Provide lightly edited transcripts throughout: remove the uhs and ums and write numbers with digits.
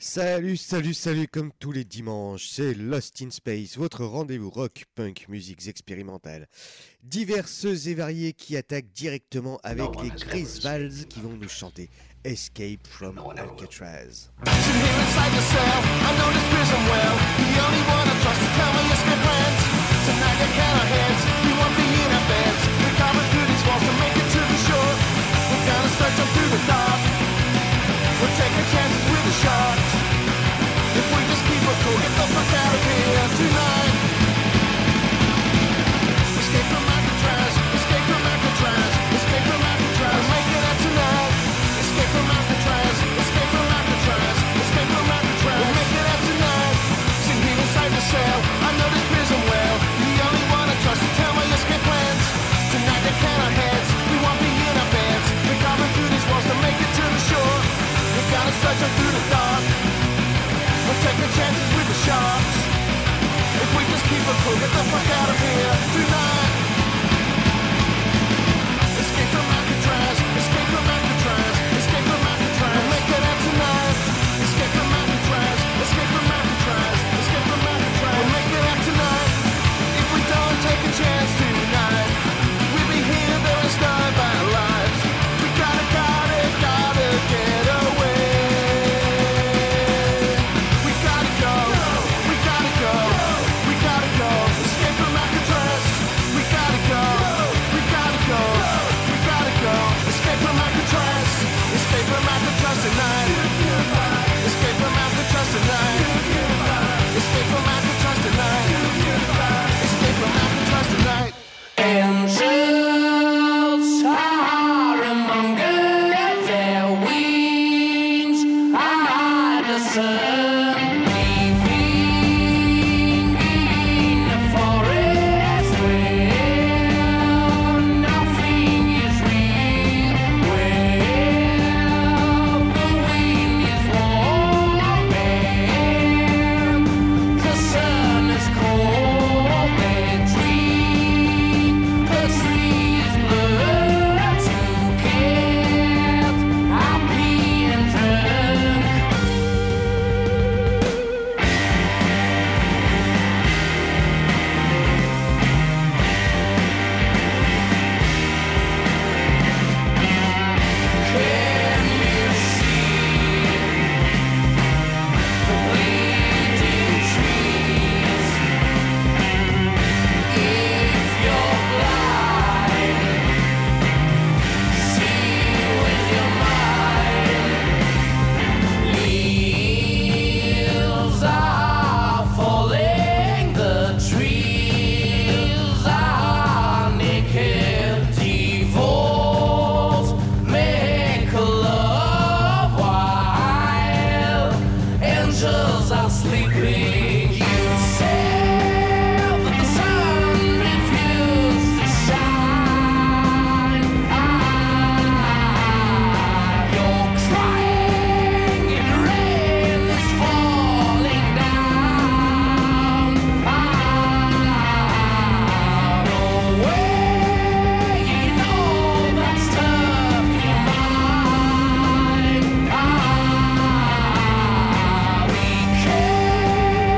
Salut, salut, salut, comme tous les dimanches, c'est Lost in Space, votre rendez-vous rock, punk, musiques expérimentales, diverses et variées qui attaquent directement avec les Chris Valls qui vont nous chanter Escape from Alcatraz. We're taking chances with the sharks. If we just keep a cool, get the fuck out of here tonight. Escape from Alcatraz, escape from Alcatraz, escape from Alcatraz. We'll make it out tonight. Escape from Alcatraz, escape from Alcatraz, escape from Alcatraz. We'll make it out tonight. Sitting here inside the cell, I know this prison well. You're the only one I trust to tell my escape plans. Tonight they count our heads, we won't be in our beds. We're coming through these walls to make it to the shore. We're gonna search them through the dark. We're taking chances with the sharks. If we just keep a cool, get the fuck out of here tonight. Escape from Alcatraz, escape from Alcatraz, escape from Alcatraz. We'll make it out tonight. Escape from Alcatraz, escape from Alcatraz, escape from Alcatraz. We'll make it out tonight. If we don't take a chance tonight, we'll be here the rest of our lives. We gotta get away. Tonight. Escape from Alcatraz tonight. Escape from Alcatraz tonight. Escape from Alcatraz tonight. Angels are among their wings. I the sun. Living in a forest where nothing is real. The sun is cold and dream. The tree is blurred to get happy and drunk. Can you see the bleeding trees? If you're blind, see with your mind. Leaves are falling, the trees are naked. Divorce, make love while angels are sleeping. You said that the sun refused to shine. You're crying in rain is falling down. No way, you know that's tough in mind. We can't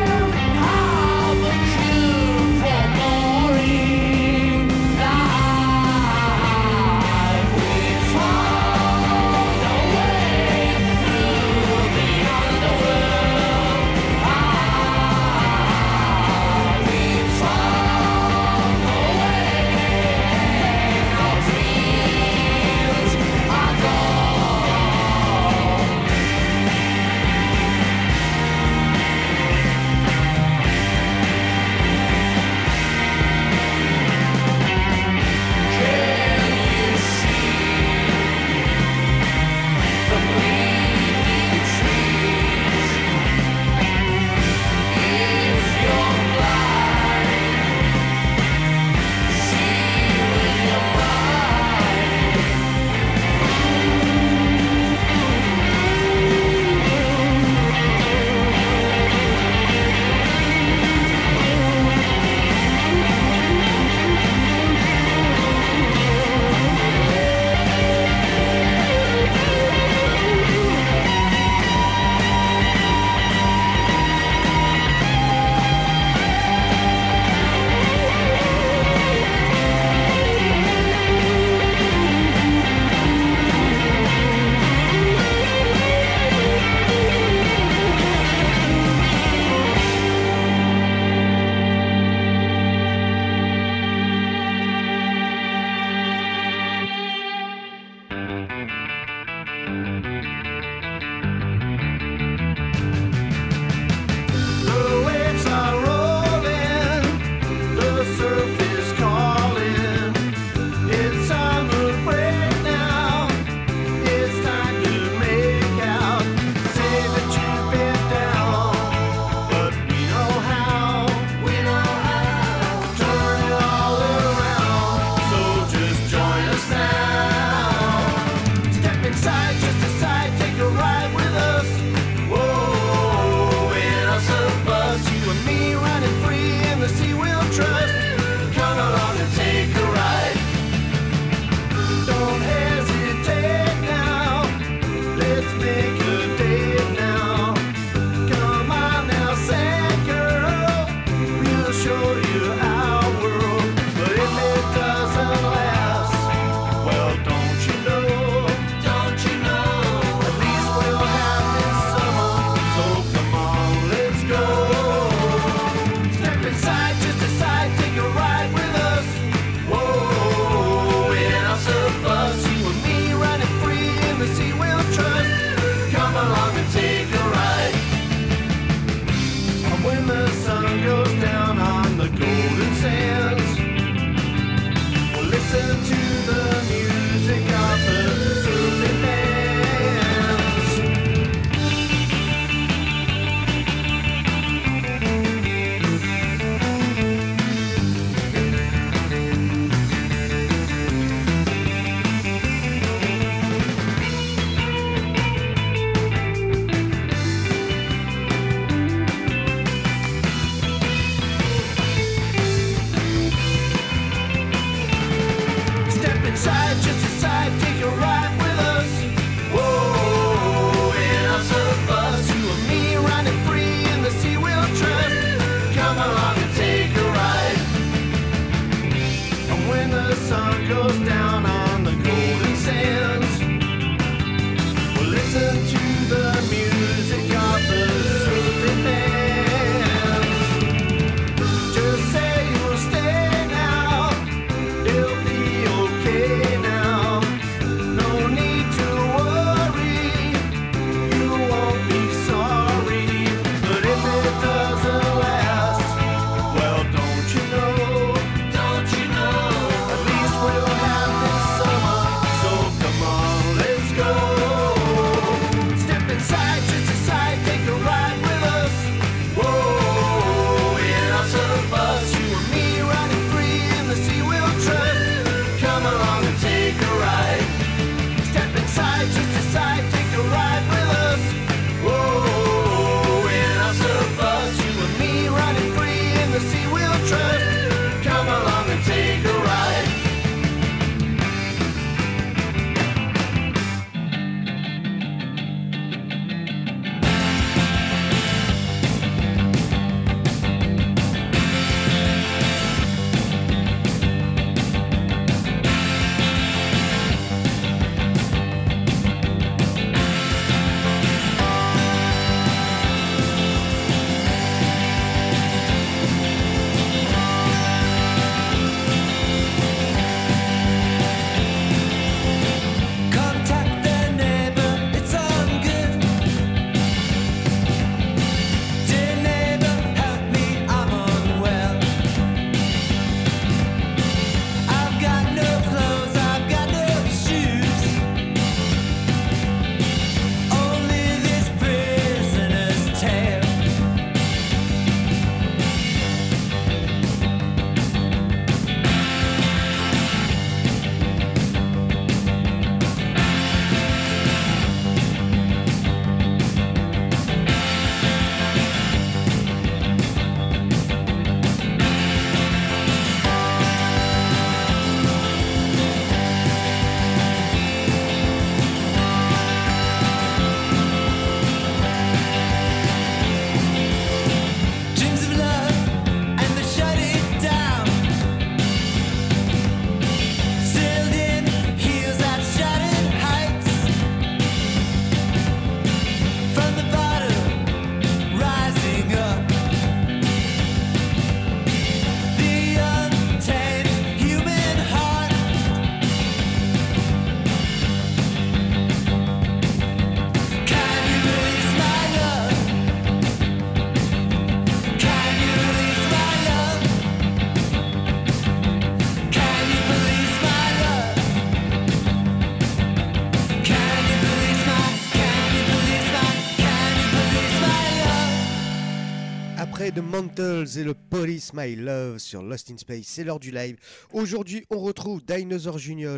après The Mantles et le Police My Love sur Lost in Space. C'est l'heure du live. Aujourd'hui, on retrouve Dinosaur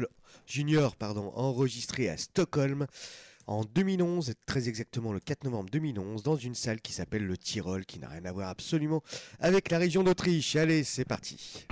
Junior, enregistré à Stockholm en 2011, très exactement le 4 novembre 2011, dans une salle qui s'appelle le Tyrol, qui n'a rien à voir absolument avec la région d'Autriche. Allez, c'est parti.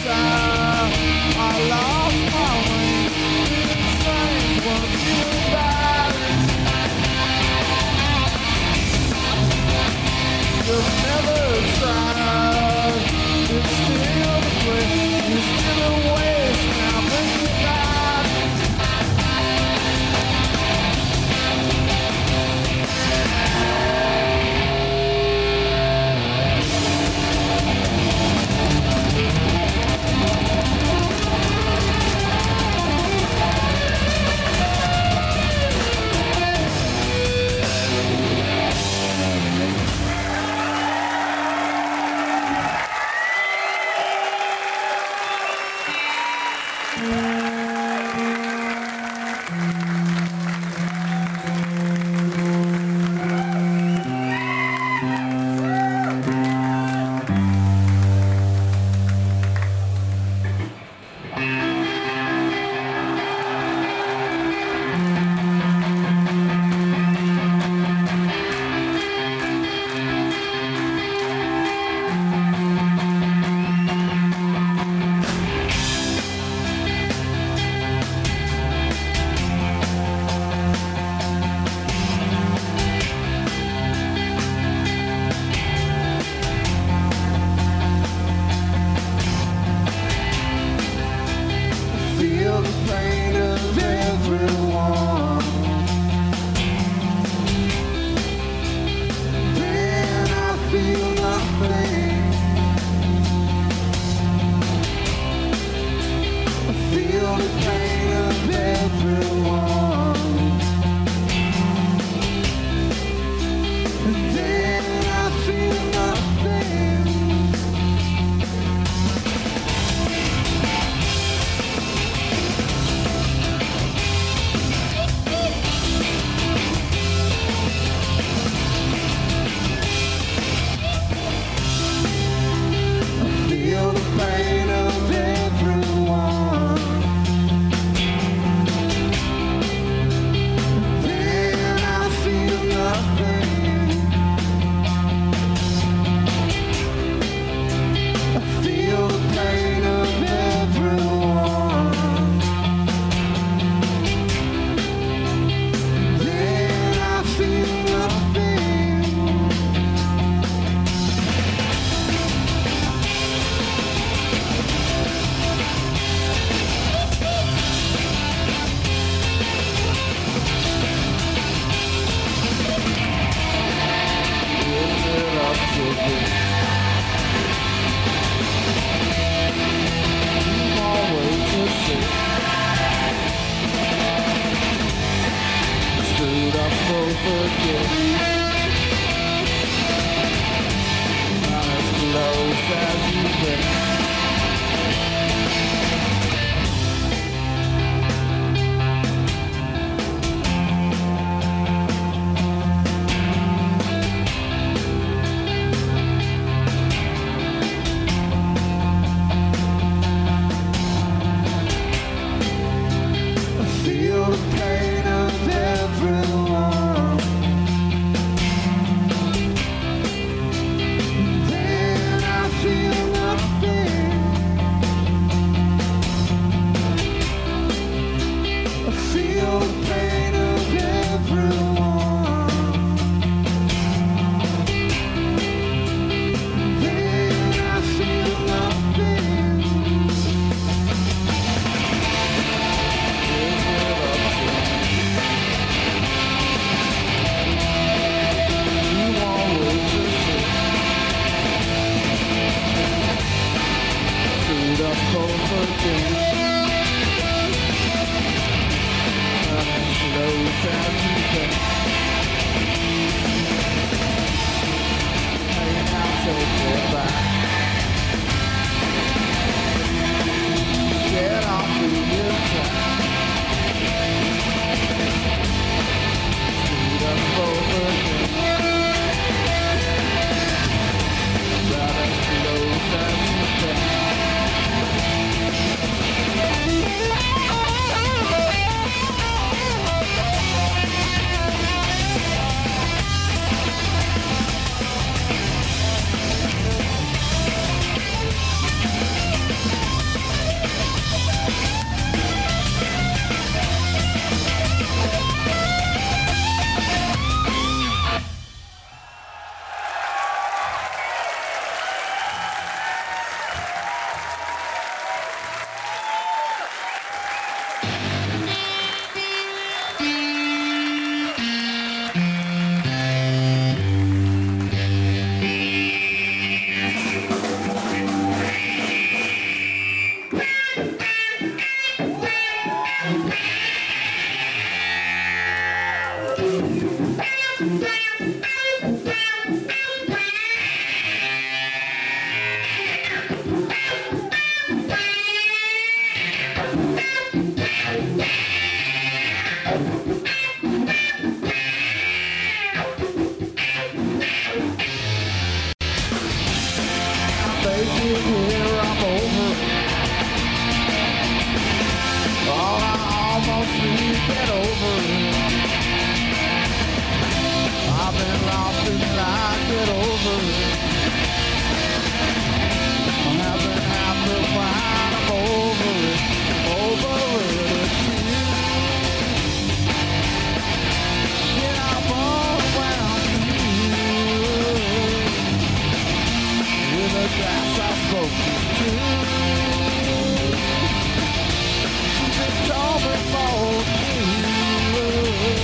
I lost my way, feeling strange, wanna feel it back. hold you.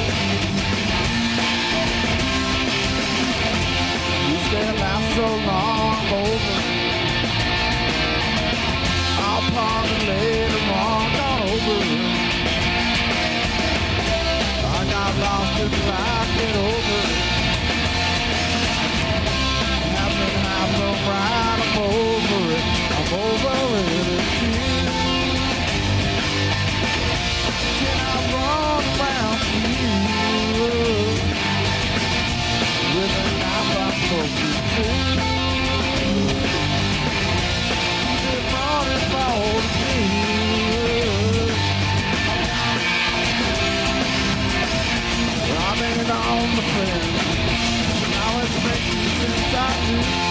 You stay last so long over. I'll ponder later on, not over. I got lost in the I get over. Happen, right, I'm over it. I'm over it, it's you. Can I run around you with a knife I'm supposed to do? Good morning, fall to me. I'm hanging on the fence. Now it's making since I knew.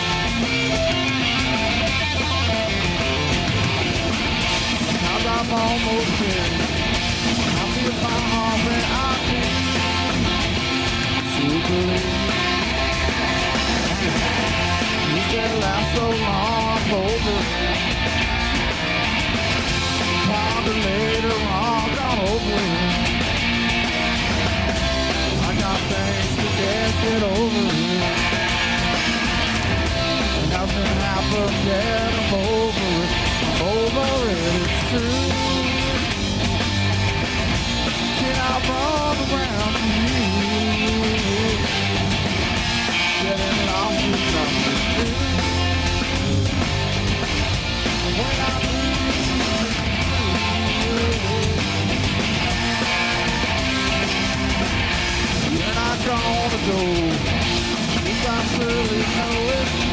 Cause I'm almost in. I feel my heart when I need to believe. You said last so long, I'm over. Probably later on, I'm over. I got things to get over. Nothing happened yet, I'm over it. I'm over it, it's true. Can I run around you? Getting lost in something new. When I lose you, you're not gonna go. Yes, I surely know it.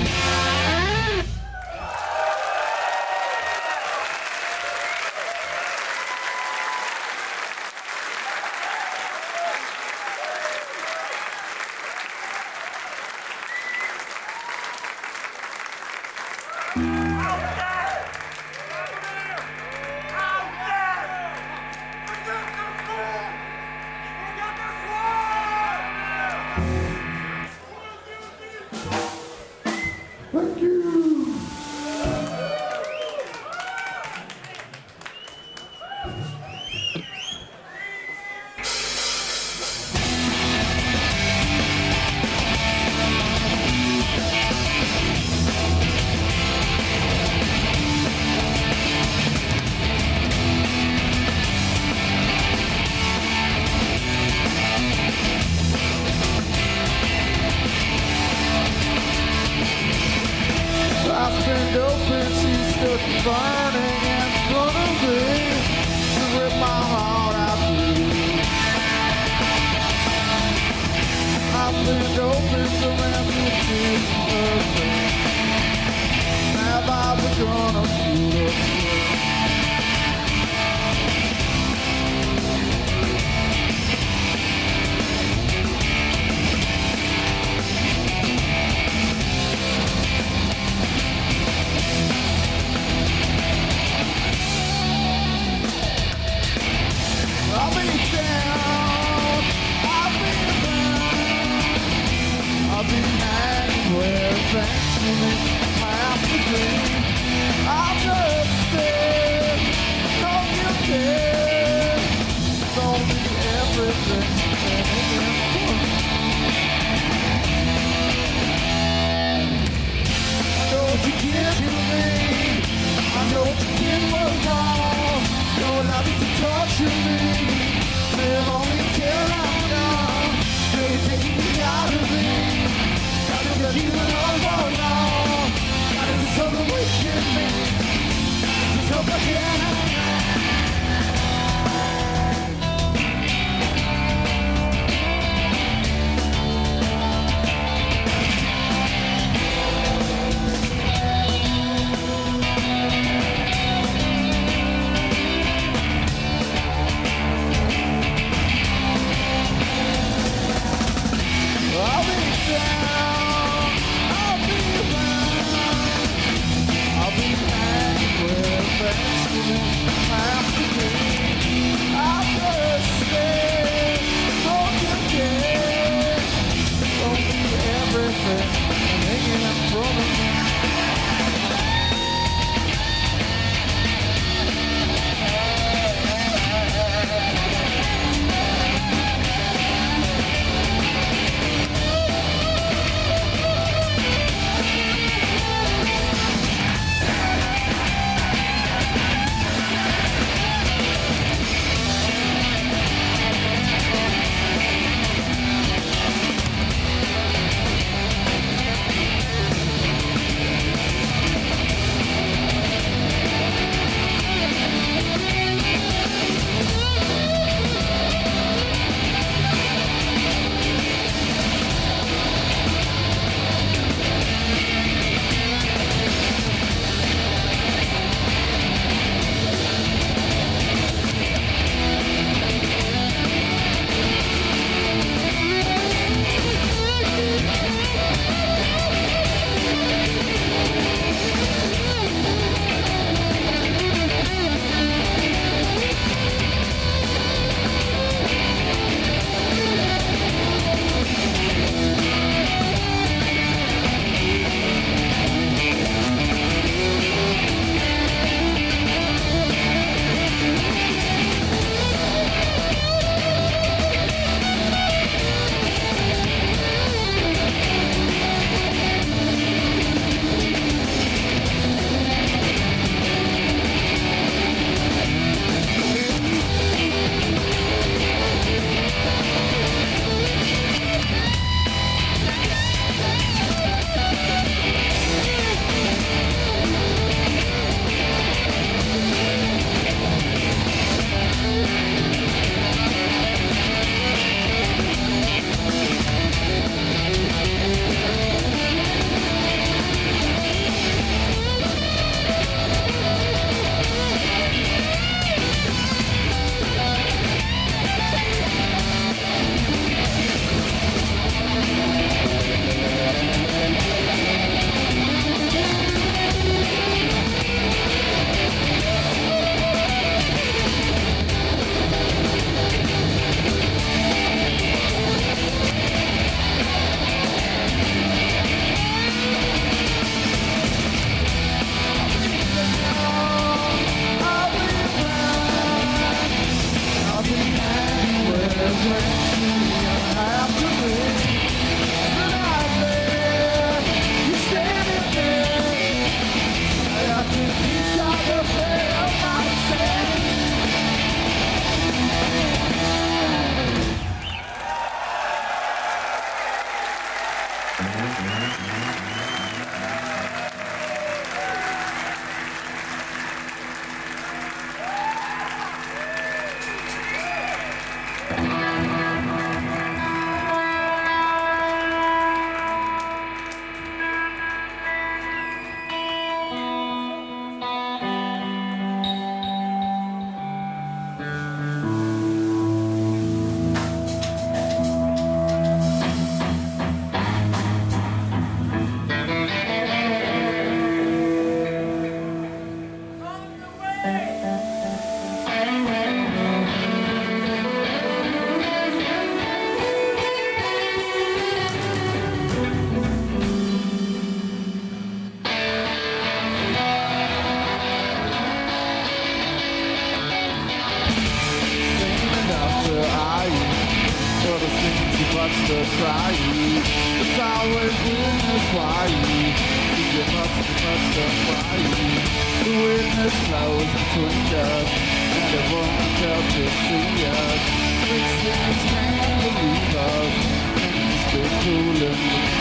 much to try you. It's always witness why you give up too much to try you. The witness flows between us, and it won't tell to see us. Big things can't believe us, and it's been cooling me.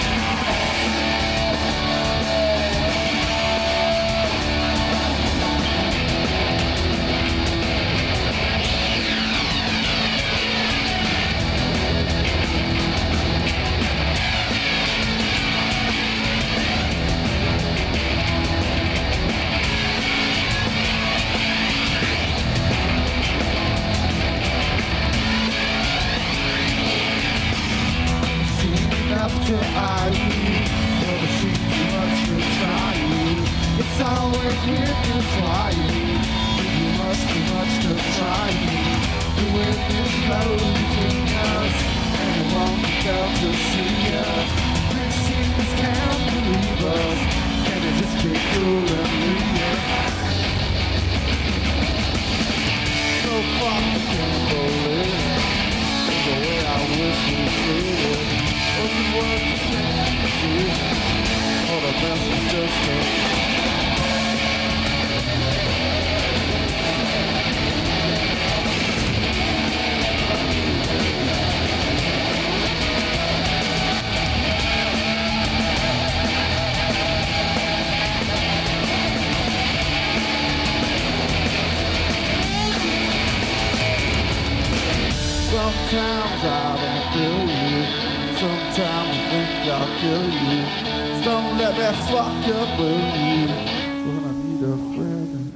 After I never seen too much to try you. It's always witness why you must be much to try you. The witness flows between us, and it won't be down to see us. Big cities can't believe us, can it just be cool and real? So fucking can't believe it, the way I wish we see it. All the world is fantasy, all the best is just a sometimes I don't feel you. Sometimes I think I'll kill you. Just don't let me fuck up with you when I need a friend.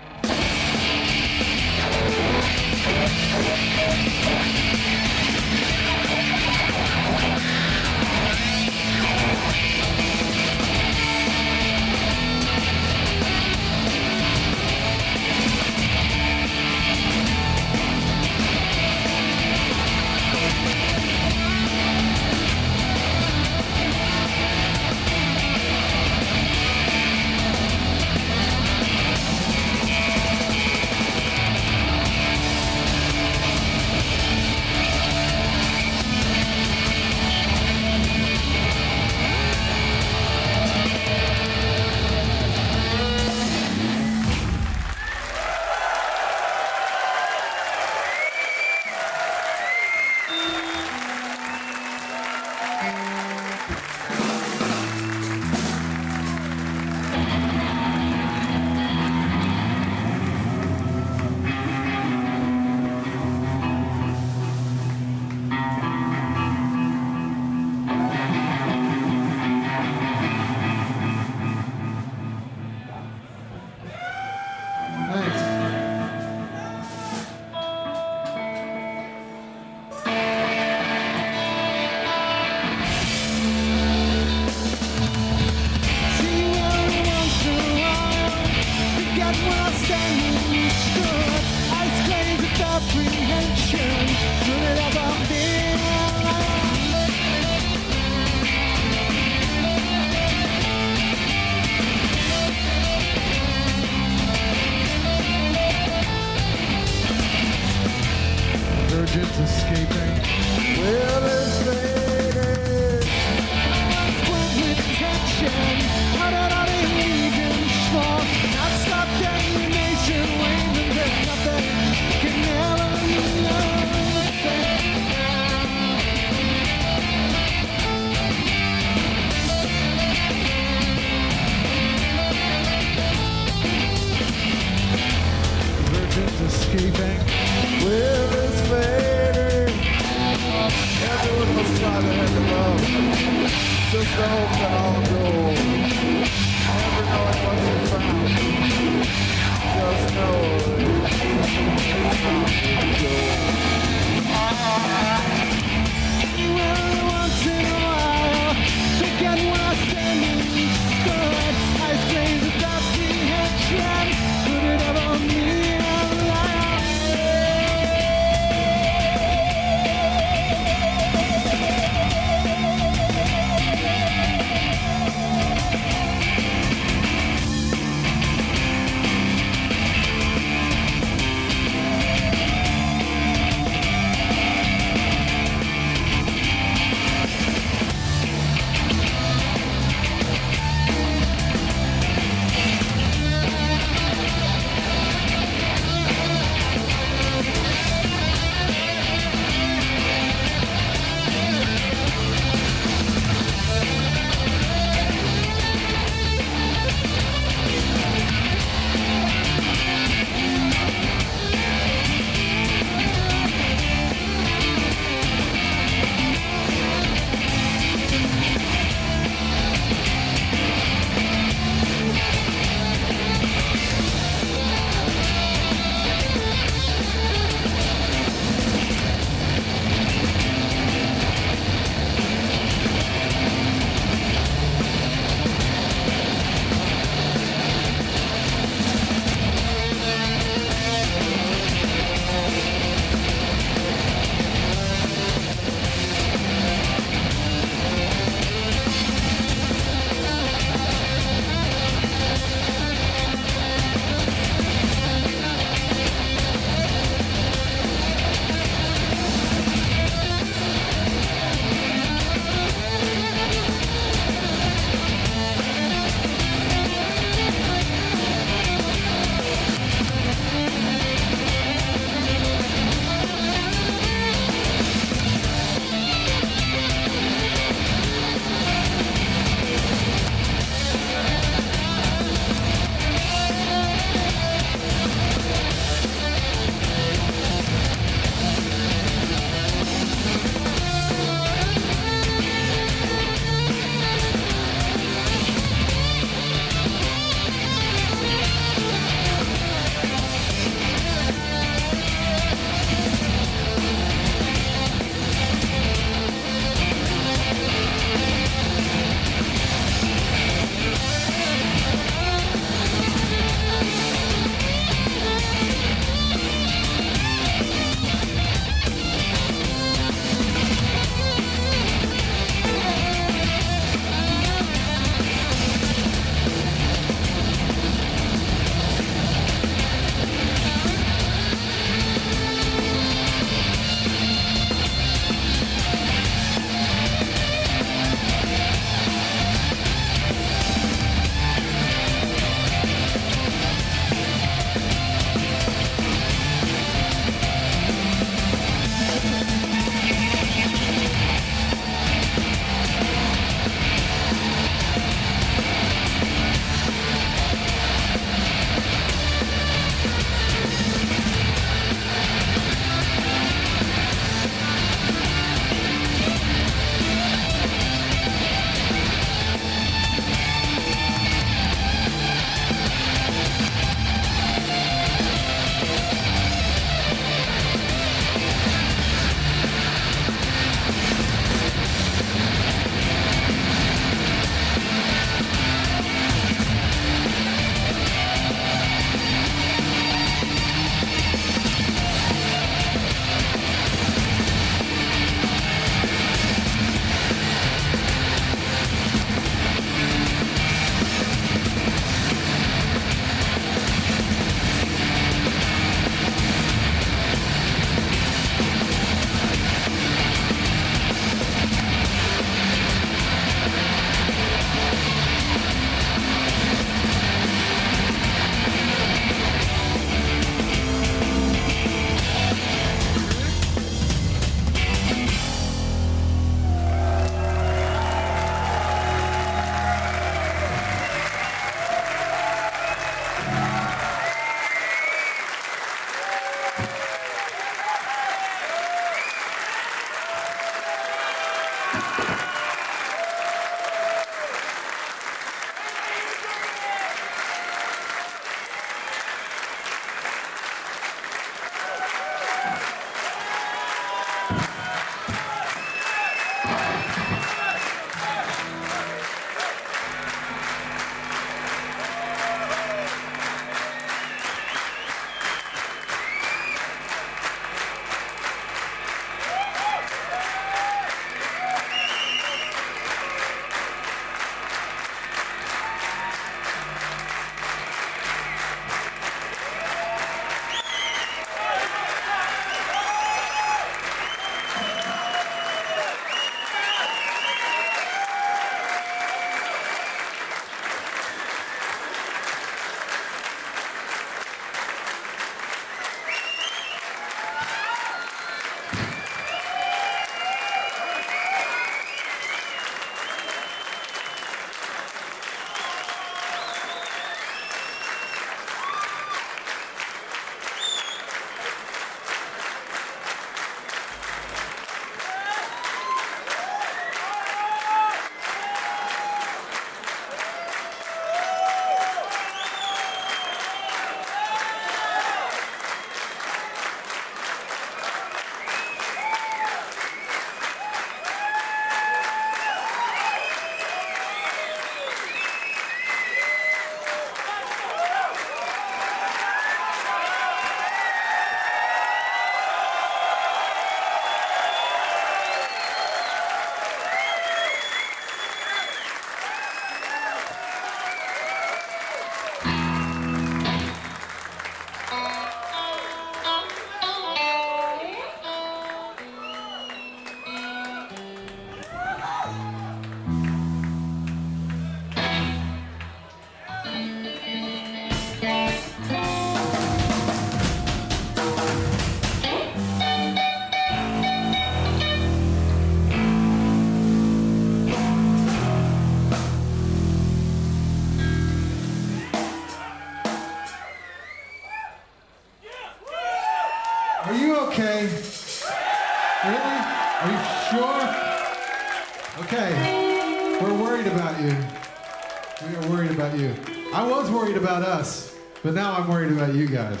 Are you okay? Really? Are you sure? Okay. We're worried about you. We are worried about you. I was worried about us, but now I'm worried about you guys.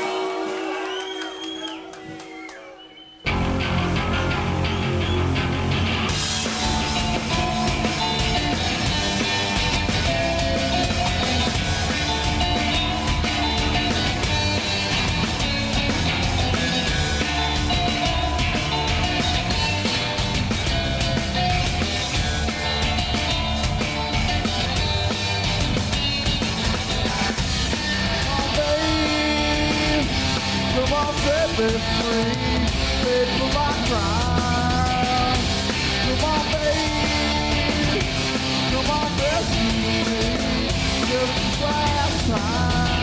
Set me free, pay for my crime. Come on, babe, come on, rescue me, just this last time.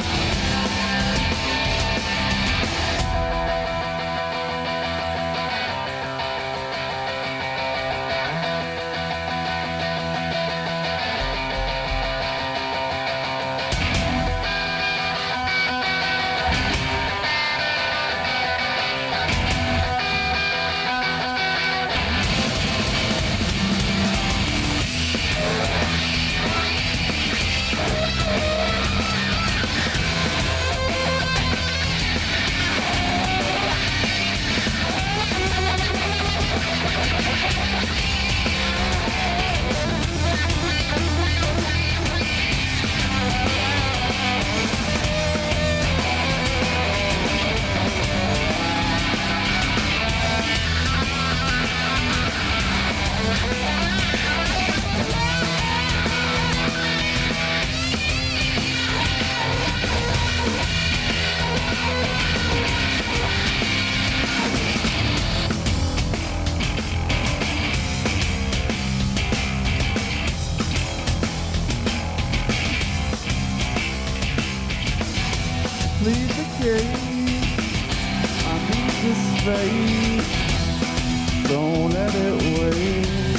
Plead the case, I need this space, don't let it wait.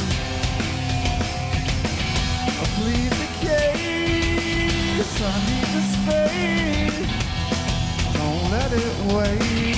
I plead the case, I need the space, don't let it wait.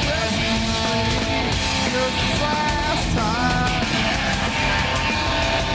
Last time.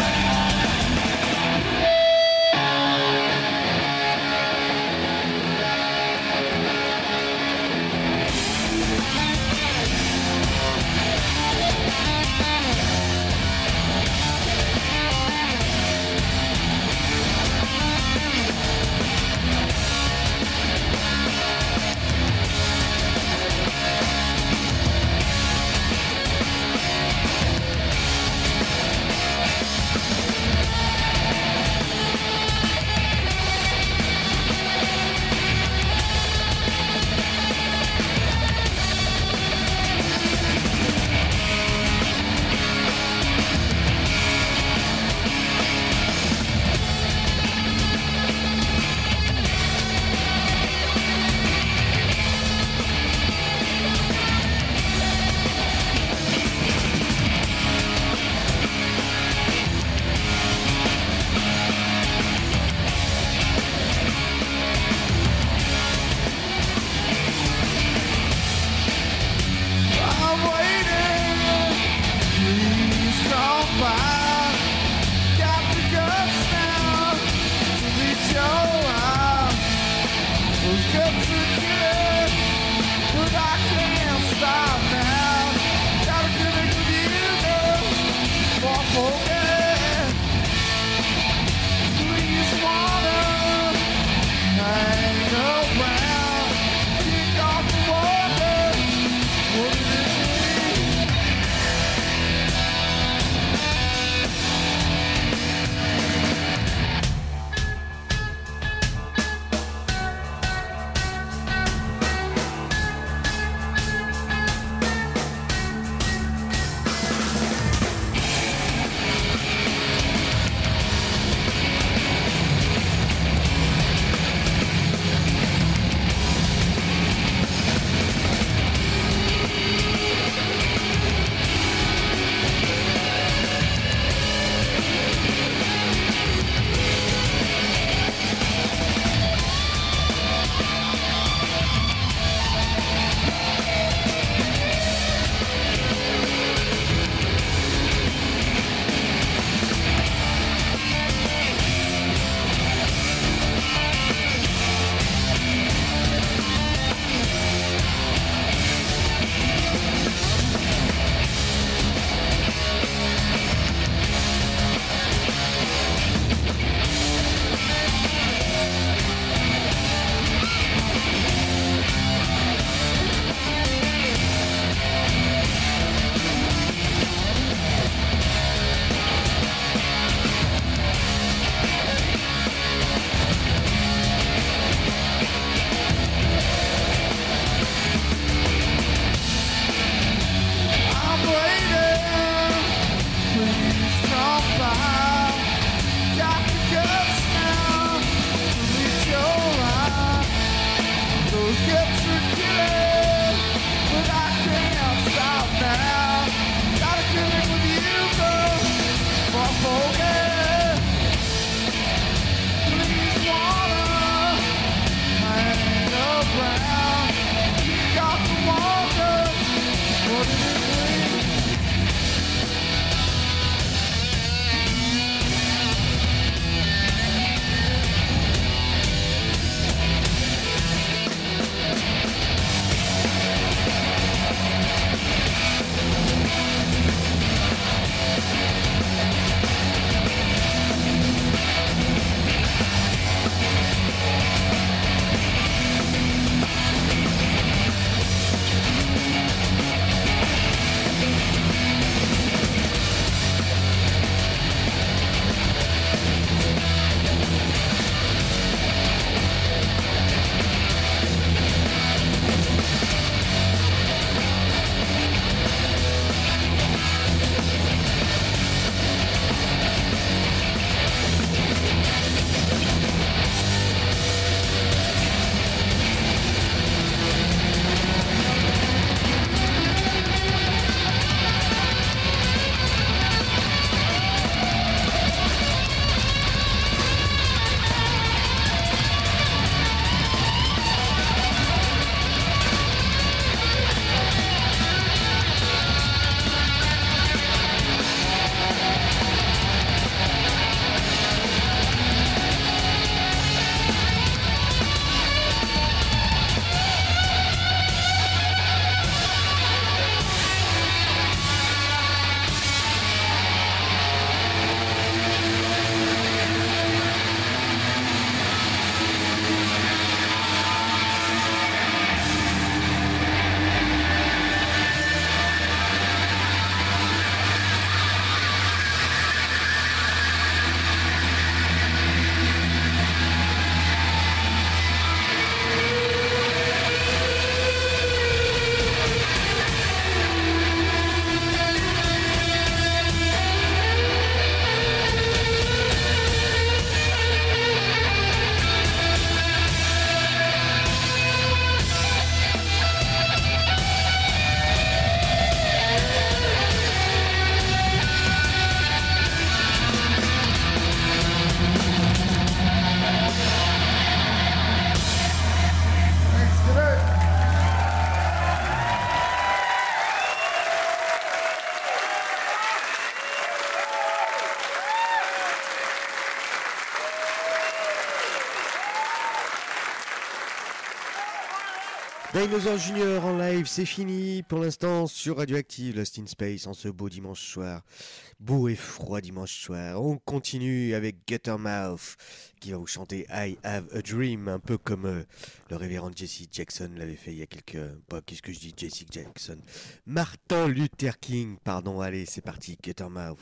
Dinosaur Junior en live, c'est fini pour l'instant sur Radioactive, Lost in Space en ce beau dimanche soir. Beau et froid dimanche soir. On continue avec Guttermouth qui va vous chanter I Have a Dream, un peu comme le révérend Jesse Jackson l'avait fait il y a quelques... qu'est-ce que je dis, Jesse Jackson, Martin Luther King, pardon. Allez, c'est parti, Guttermouth.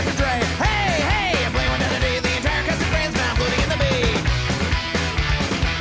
Dre. Hey, hey, I'm playing one another day. The entire cast of friends now floating in the bay.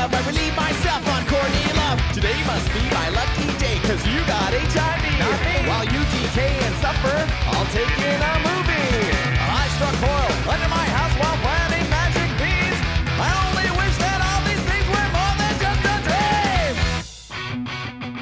love. I relieve myself on corny love. Today must be my lucky day, cause you got HIV. Not me. While you decay and suffer, I'll take in a movie. I struck oil under my house while planning magic bees. I only wish that all these things were more than just a dream.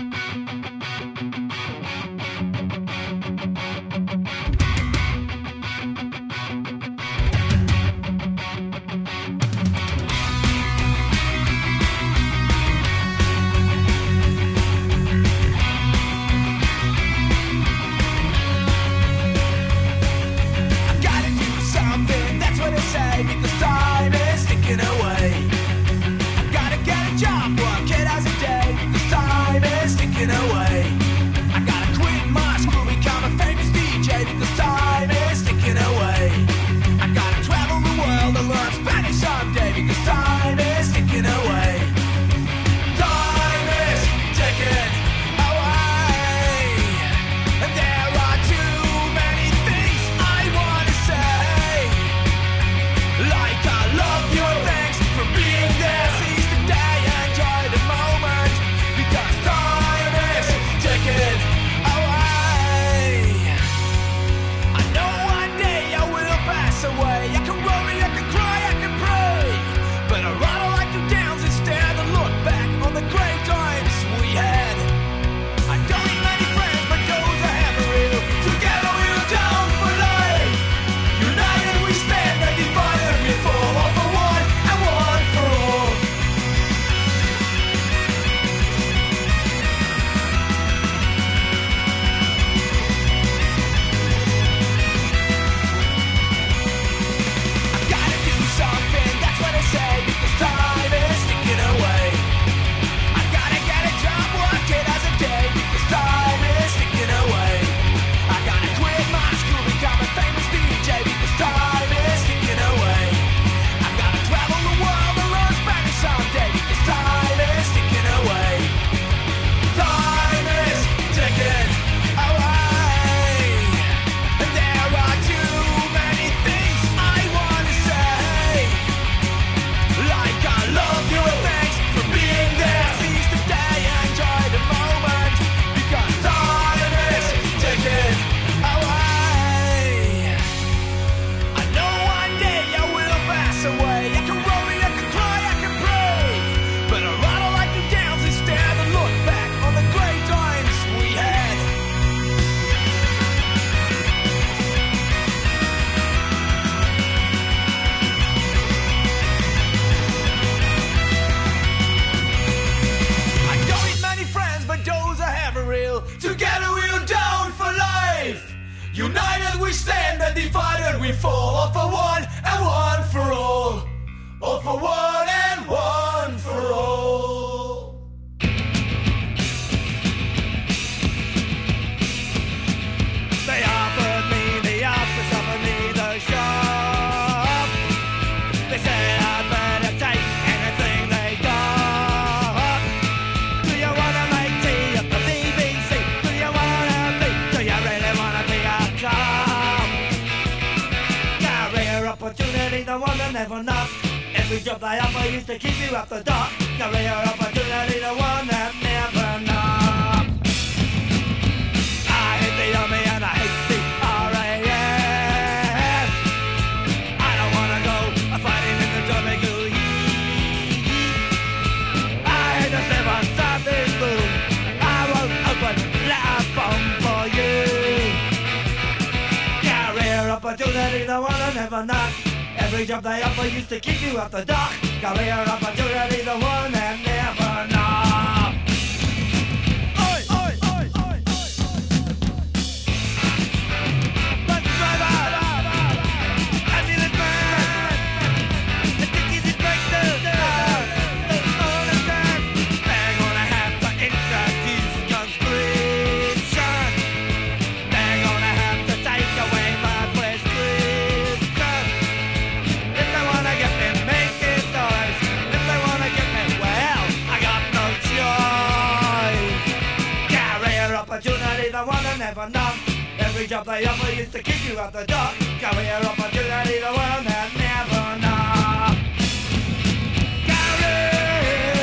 Gotta do something, that's what I say, because time is ticking away. I gotta get a job, work it as a day, because time is ticking away. I gotta quit my school, become a famous DJ, because time is ticking away. I gotta travel the world and learn Spanish someday, because time is ticking away. Time is ticking away, and there are too many things I wanna say. Like I love you, thanks for being there. Seize the day, enjoy the moment, because time is ticking away. I know one day I will pass away. I can worry, I can cry, I can pray, but I'd rather like the downs instead and look back on the great times we had. I don't need many friends, but those I have are real. Together we're down for life. United we stand, and divided we fall. All for one and one for all. I gotta do something, that's what I say, because time is ticking away. I gotta get a job, work it as a day, because time is ticking away. I gotta quit my school, become a famous DJ, because time is ticking away. I gotta travel the world and learn Spanish someday, because time is ticking away. Time is ticking away, and there are too many things I wanna say. Like I love you and thanks for being there. Seize the day, enjoy the moment, because time is ticking away. I know one day I will pass away. I can worry, I can cry, I can pray, but I'd rather like the downs instead and look back on the great times we had. I don't need many friends, but those I have are real. Together we're down for life. United we stand, and divided we fall. All for one and one for all. All for one and one for all. They offered me the shop. They said I'd better take anything they got. Do you wanna make tea at the BBC? Do you really wanna be a cop? Career opportunity, the one that never knocked. Every job they offer used to keep you up the dock. Career opportunity, the one that never knocked. I hate the army and I hate the RAF. I don't wanna go fighting in the WWE. I hate to step outside this room. I won't open that bomb for you. Career opportunity, the one that never knocked. Every job they offer used to keep you off the dock. Career opportunity, the one that never knocked. Oi, oi, oi, oi, oi. Bus driver, ambulance man, the tickets is breakdown. All the time, they're gonna have to introduce conscription. They're gonna have to take away my prescription. If they wanna get me making noise, if they wanna get me, well, I got no choice. Career opportunity, the one I never knocked. Every job they offer used to kick you out the dock. Career opportunity, the one that never knocked. Career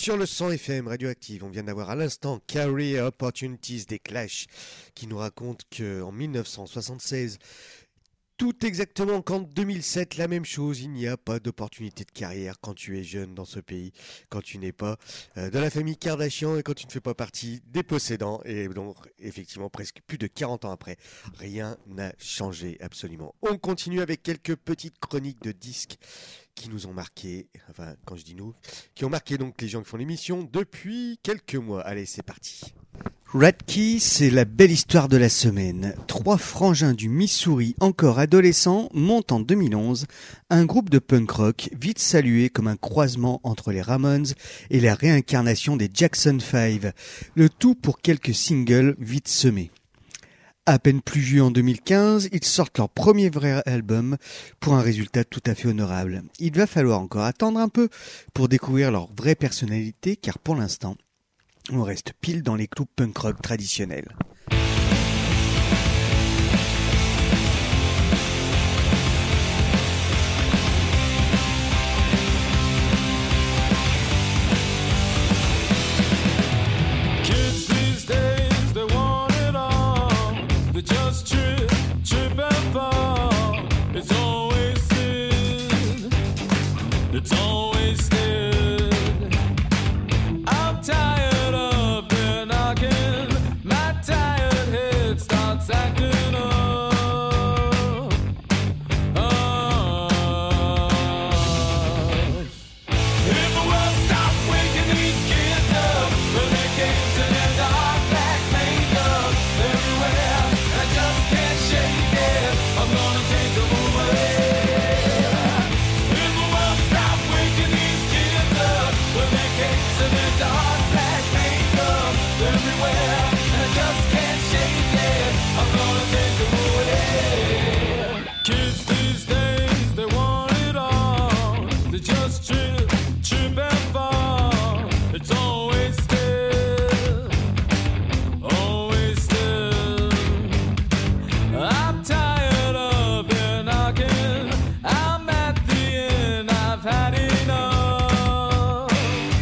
sur le 100 FM Radioactive. On vient d'avoir à l'instant Career Opportunities des Clash qui nous raconte qu'en 1976, tout exactement qu'en 2007, la même chose, il n'y a pas d'opportunité de carrière quand tu es jeune dans ce pays, quand tu n'es pas de la famille Kardashian et quand tu ne fais pas partie des possédants. Et donc, effectivement, presque plus de 40 ans après, rien n'a changé absolument. On continue avec quelques petites chroniques de disques qui nous ont marqué, enfin, quand je dis nous, qui ont marqué donc les gens qui font l'émission depuis quelques mois. Allez, c'est parti. Radkey, c'est la belle histoire de la semaine. 3 frangins du Missouri, encore adolescents, montent en 2011 un groupe de punk rock vite salué comme un croisement entre les Ramones et la réincarnation des Jackson 5. Le tout pour quelques singles vite semés. À peine pluvieux en 2015, ils sortent leur premier vrai album pour un résultat tout à fait honorable. Il va falloir encore attendre un peu pour découvrir leur vraie personnalité, car pour l'instant, on reste pile dans les clous punk rock traditionnels. Kids these days, they want it all. They just trip and fall. It's all wasted. It's all wasted. I'm tired of their knocking. My tired head starts acting up. If the world stopped waking these kids up, when they came to their dark black makeup everywhere, I just can't shake it. I'm gonna take them away. If the world stopped waking these kids up, when they came to their dark black makeup everywhere, I just can't shake it. I'm gonna take them away. Kids these days, they want it all. They just trip and fall. It's all wasted, all wasted. I'm tired of their knocking. I'm at the end, I've had enough.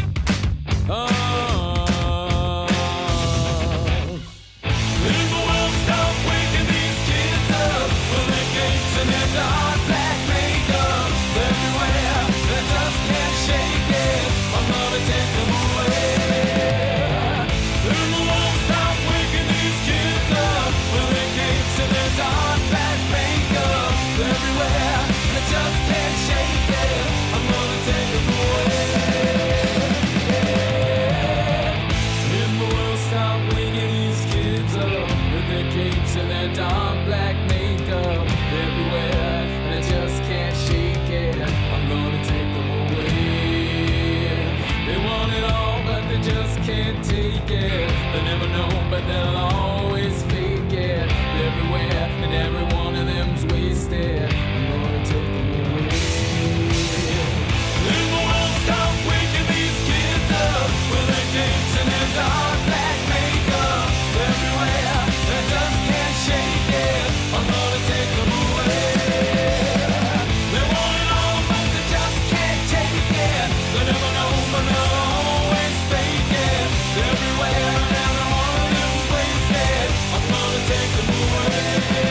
If the world stopped waking these kids up, when they came to their dark black makeup everywhere, they just can't shake it. I'm gonna take them away. If the world stopped waking these kids up, when they came to their dark black makeup everywhere, they just can't shake it. I'm gonna take them away. If the world stopped waking these kids up, when they came to their dark black makeup everywhere, and I just can't shake it, I'm gonna take them away. They want it all, but they just can't take it. They never know, but they'll always fake it. Everywhere, and every one of them's wasted. I'm gonna take them away. If the world stopped waking these kids up, when they came to their dark black makeup everywhere, they just can't shake it. I'm gonna take them away. They want it all, but they just can't take it. They never know, but they'll always fake it. Everywhere, and every one of them's wasted. I'm gonna take them away.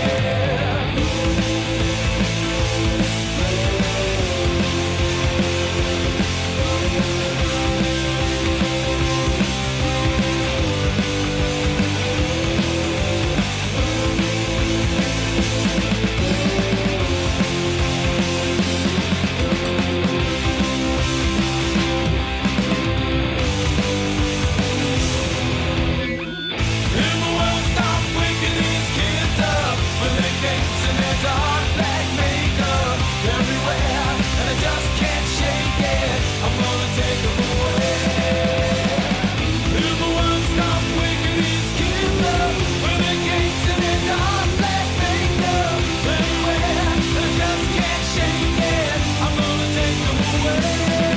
If the world stopped waking these kids up, when they came to their dark black makeup everywhere, and I just can't shake it, I'm gonna take them away. If the world stopped waking these kids up, when they came to their dark black makeup everywhere, and I just can't shake it, I'm gonna take them away.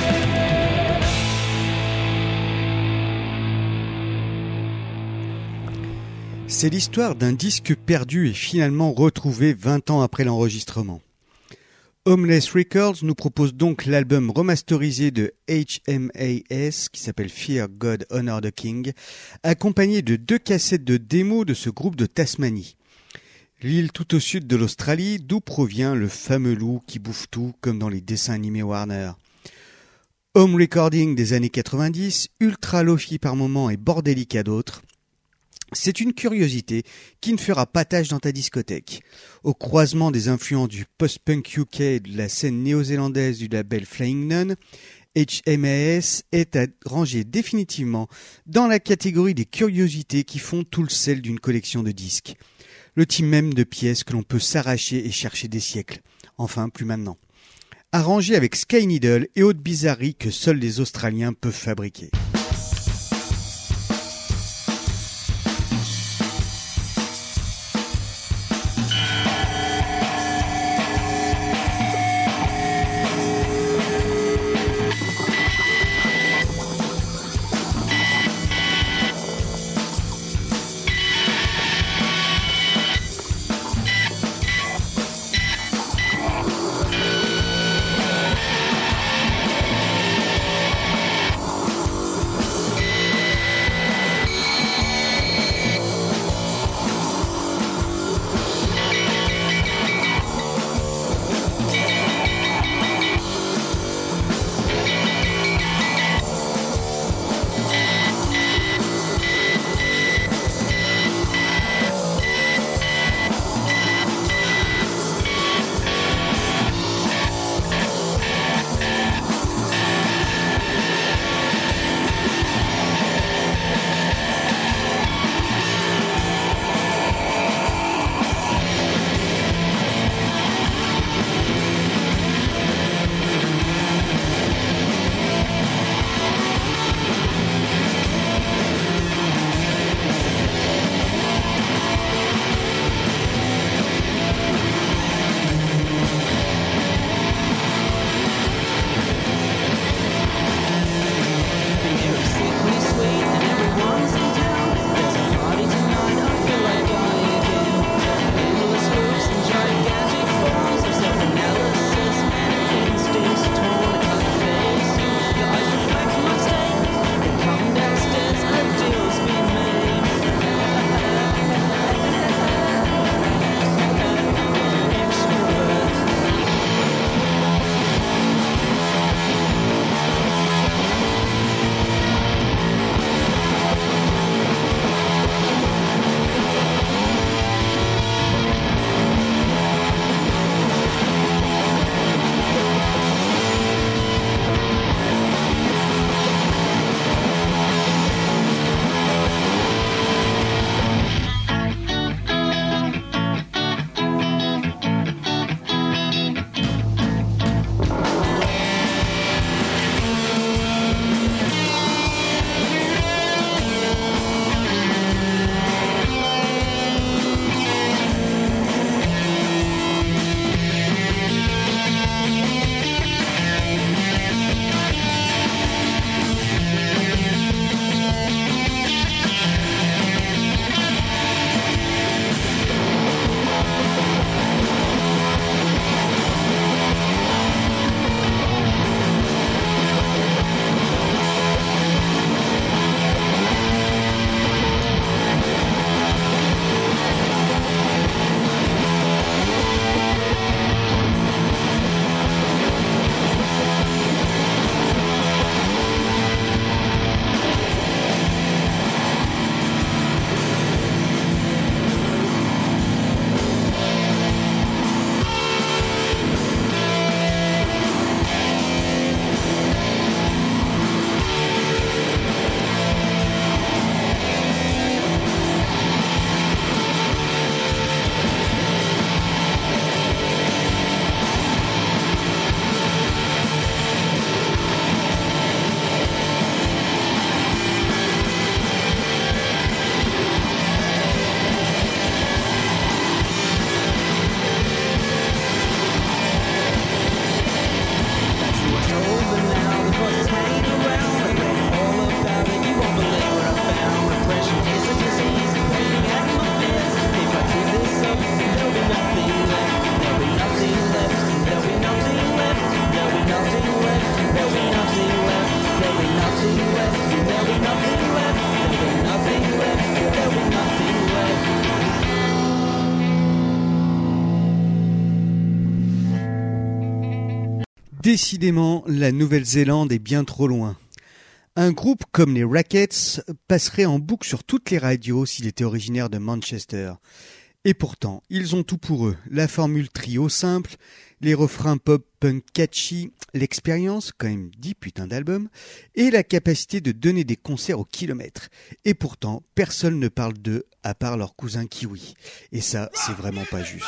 C'est l'histoire d'un disque perdu et finalement retrouvé 20 ans après l'enregistrement. Homeless Records nous propose donc l'album remasterisé de HMAS qui s'appelle Fear God Honor the King, accompagné de 2 cassettes de démos de ce groupe de Tasmanie. L'île tout au sud de l'Australie, d'où provient le fameux loup qui bouffe tout comme dans les dessins animés Warner. Home recording des années 90, ultra lofi par moments et bordélique à d'autres. C'est une curiosité qui ne fera pas tâche dans ta discothèque. Au croisement des influences du post-punk UK et de la scène néo-zélandaise du label Flying Nun, HMAS est à ranger définitivement dans la catégorie des curiosités qui font tout le sel d'une collection de disques. Le type même de pièces que l'on peut s'arracher et chercher des siècles. Enfin, plus maintenant. Arrangé avec Sky Needle et autres bizarreries que seuls les Australiens peuvent fabriquer. Décidément, la Nouvelle-Zélande est bien trop loin. Un groupe comme les Rackets passerait en boucle sur toutes les radios s'il était originaire de Manchester. Et pourtant, ils ont tout pour eux. La formule trio simple, les refrains pop-punk catchy, l'expérience, quand même 10 putains d'albums, et la capacité de donner des concerts au kilomètre. Et pourtant, personne ne parle d'eux à part leur cousin Kiwi. Et ça, c'est vraiment pas juste.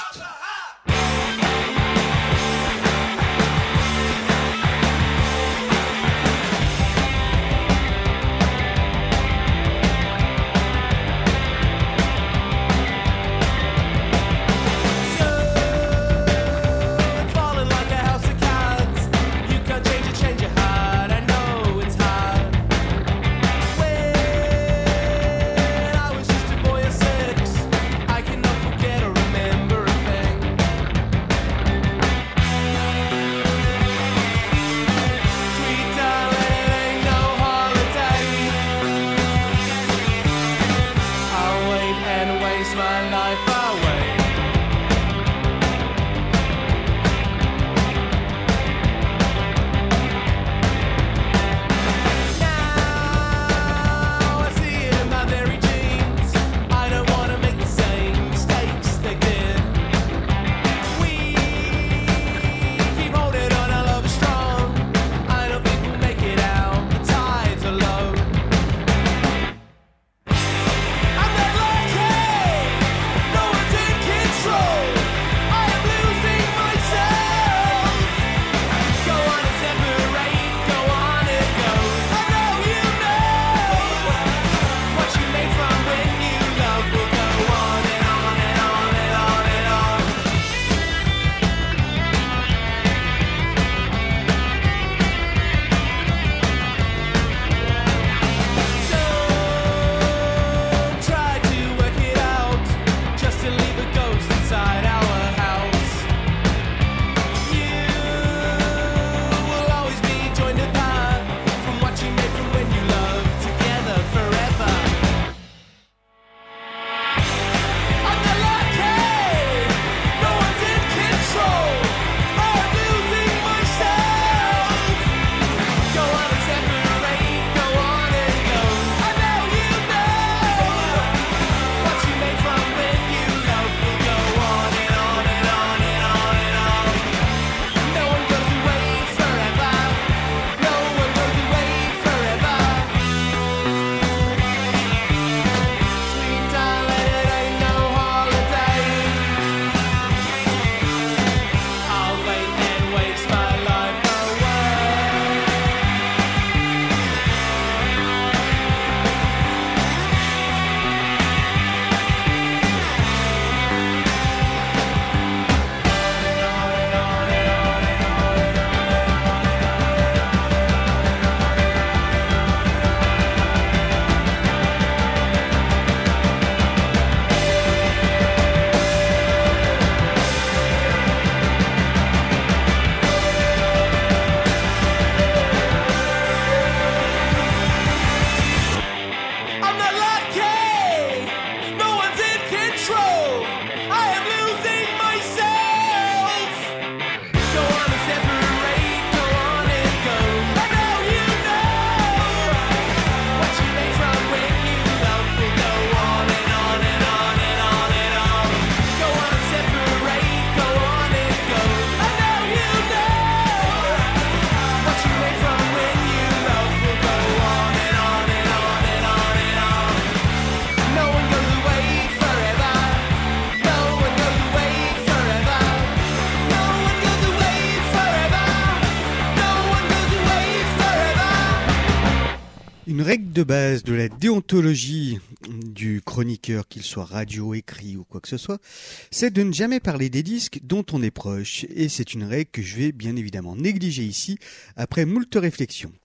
Une règle de base de la déontologie du chroniqueur, qu'il soit radio, écrit ou quoi que ce soit, c'est de ne jamais parler des disques dont on est proche. Et c'est une règle que je vais bien évidemment négliger ici, après moult réflexions.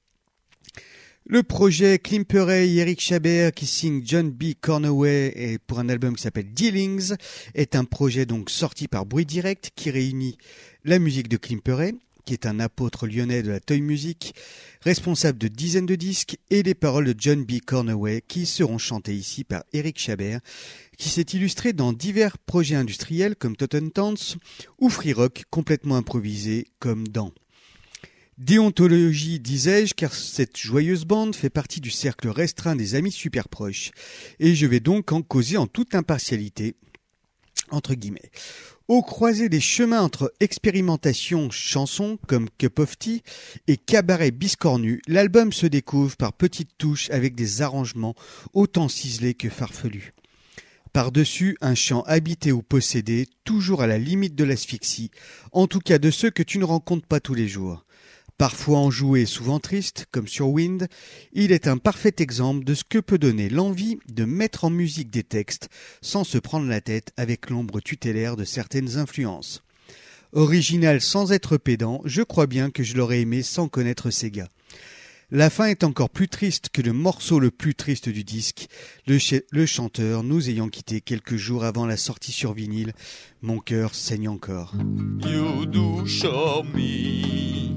Le projet Klimperay et Eric Chabert qui signe John B. Cornaway et pour un album qui s'appelle Dealings est un projet donc sorti par Bruit Direct qui réunit la musique de Klimperay, qui est un apôtre lyonnais de la toy music, responsable de dizaines de disques, et les paroles de John B. Cornaway qui seront chantées ici par Eric Chabert, qui s'est illustré dans divers projets industriels comme Totten Towns ou Free Rock complètement improvisé comme dans Déontologie, disais-je, car cette joyeuse bande fait partie du cercle restreint des amis super proches, et je vais donc en causer en toute impartialité, entre guillemets. Au croisé des chemins entre expérimentation chansons comme Cup of Tea et cabaret biscornu, l'album se découvre par petites touches avec des arrangements autant ciselés que farfelus. Par-dessus, un chant habité ou possédé, toujours à la limite de l'asphyxie, en tout cas de ceux que tu ne rencontres pas tous les jours. Parfois enjoué et souvent triste, comme sur Wind, il est un parfait exemple de ce que peut donner l'envie de mettre en musique des textes sans se prendre la tête avec l'ombre tutélaire de certaines influences. Original sans être pédant, je crois bien que je l'aurais aimé sans connaître ces gars. La fin est encore plus triste que le morceau le plus triste du disque, le chanteur nous ayant quittés quelques jours avant la sortie sur vinyle. Mon cœur saigne encore. You do show me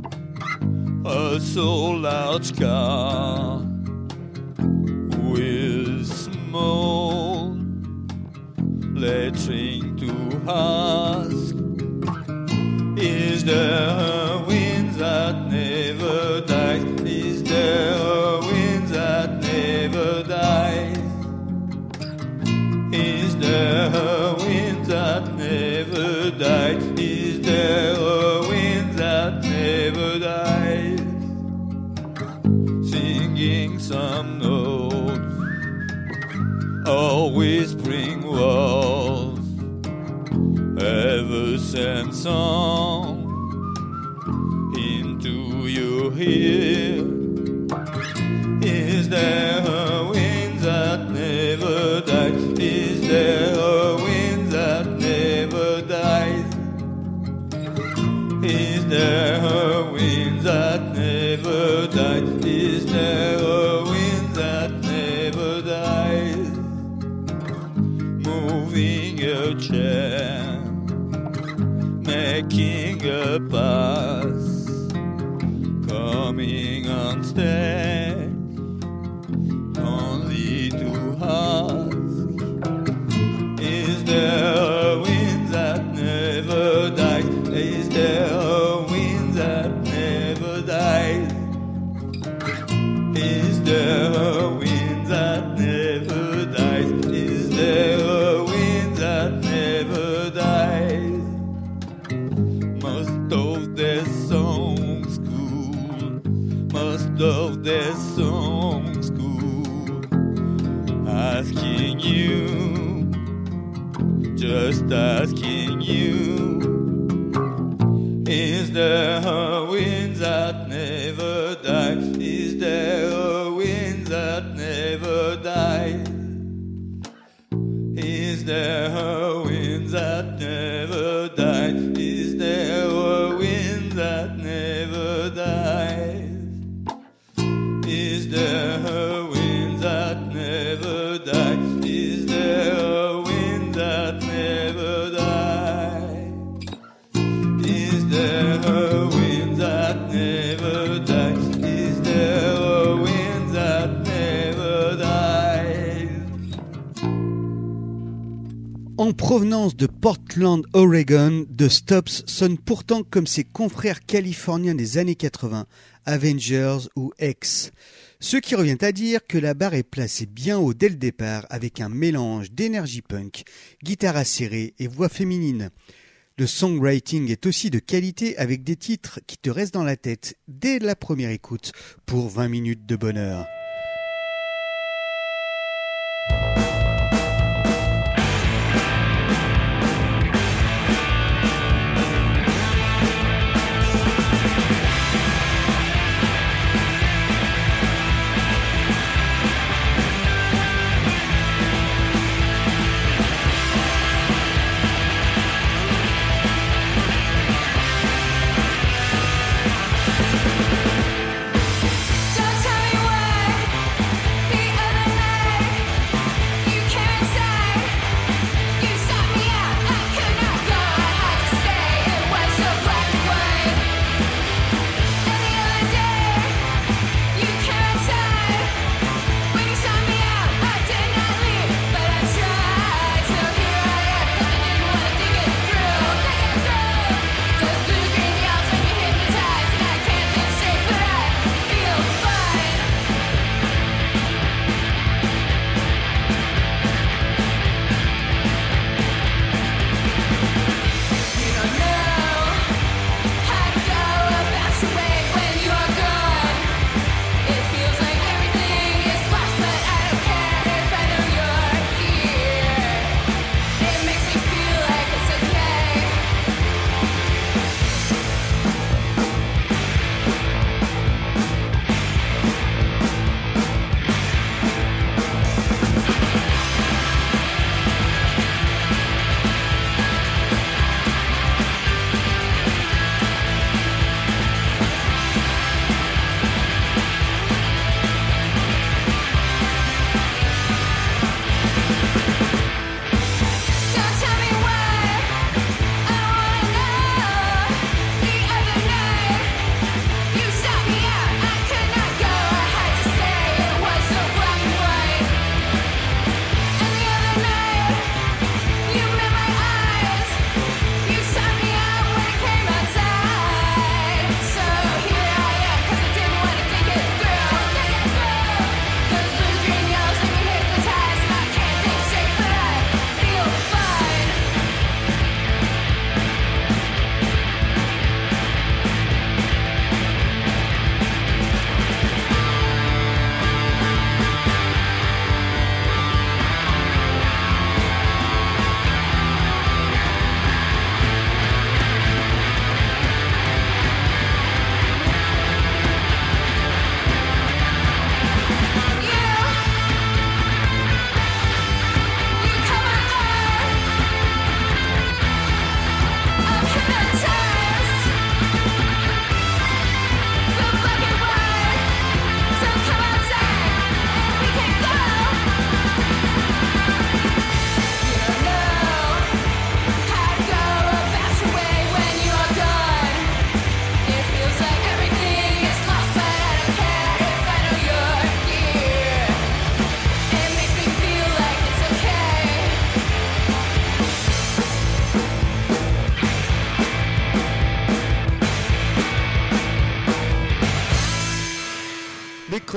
a so large car with small lettering to ask, is there a wind that never dies? Is there a wind that never dies? Is there a wind that never dies? Is there a wind that never dies? Singing some notes or whispering words, ever send song into your ear. Is there a wind that never dies? Is there a wind that never dies? Is there a wind that never dies? Is there a wind that never dies? Moving a chair, making a pass, coming on stage, only to ask, is there a wind that never dies? Is there a wind that never dies? Is there a wind that never dies? Is there a wind that never dies? Most of their songs cool, most of their songs cool, asking you, just asking you, is there a wind that never dies? Is there a wind that never dies? Is there a wind that never dies? Is there a wind that never dies? Is there a wind that never dies? Is there a wind that never dies? Is there a wind that never dies? Is there a wind that never dies? En provenance de Portland, Oregon, The Stops sonne pourtant comme ses confrères californiens des années 80, Avengers ou X. Ce qui revient à dire que la barre est placée bien haut dès le départ avec un mélange d'énergie punk, guitare acérée et voix féminine. Le songwriting est aussi de qualité avec des titres qui te restent dans la tête dès la première écoute pour 20 minutes de bonheur. Don't tell me why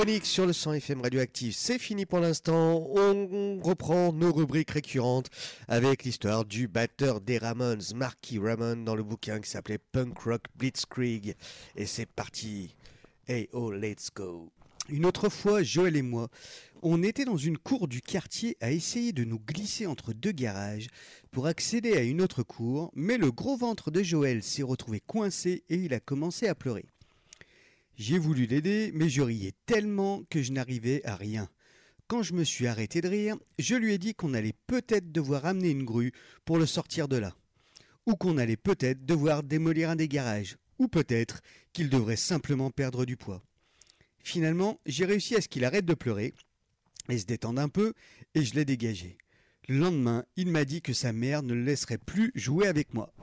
chronique sur le 100 FM Radioactive, c'est fini pour l'instant. On reprend nos rubriques récurrentes avec l'histoire du batteur des Ramones, Marky Ramone, dans le bouquin qui s'appelait Punk Rock Blitzkrieg. Et c'est parti. Hey oh, let's go. Une autre fois, Joël et moi, on était dans une cour du quartier à essayer de nous glisser entre deux garages pour accéder à une autre cour, mais le gros ventre de Joël s'est retrouvé coincé et il a commencé à pleurer. J'ai voulu l'aider, mais je riais tellement que je n'arrivais à rien. Quand je me suis arrêté de rire, je lui ai dit qu'on allait peut-être devoir amener une grue pour le sortir de là, ou qu'on allait peut-être devoir démolir un des garages, ou peut-être qu'il devrait simplement perdre du poids. Finalement, j'ai réussi à ce qu'il arrête de pleurer et se détende un peu, et je l'ai dégagé. Le lendemain, il m'a dit que sa mère ne le laisserait plus jouer avec moi.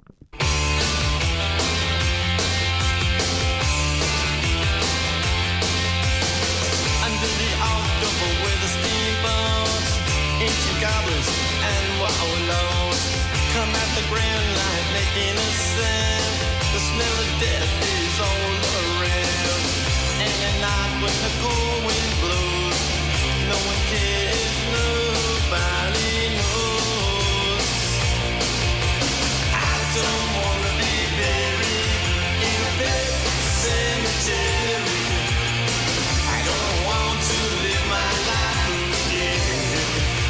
Under the October with the steamboats, ancient goblins and wallows come at the grand light making a sound. The smell of death is all around. And at night when the cold wind blows, no one cares, nobody knows. I don't wanna be buried in a big cemetery. I don't want to live my life again.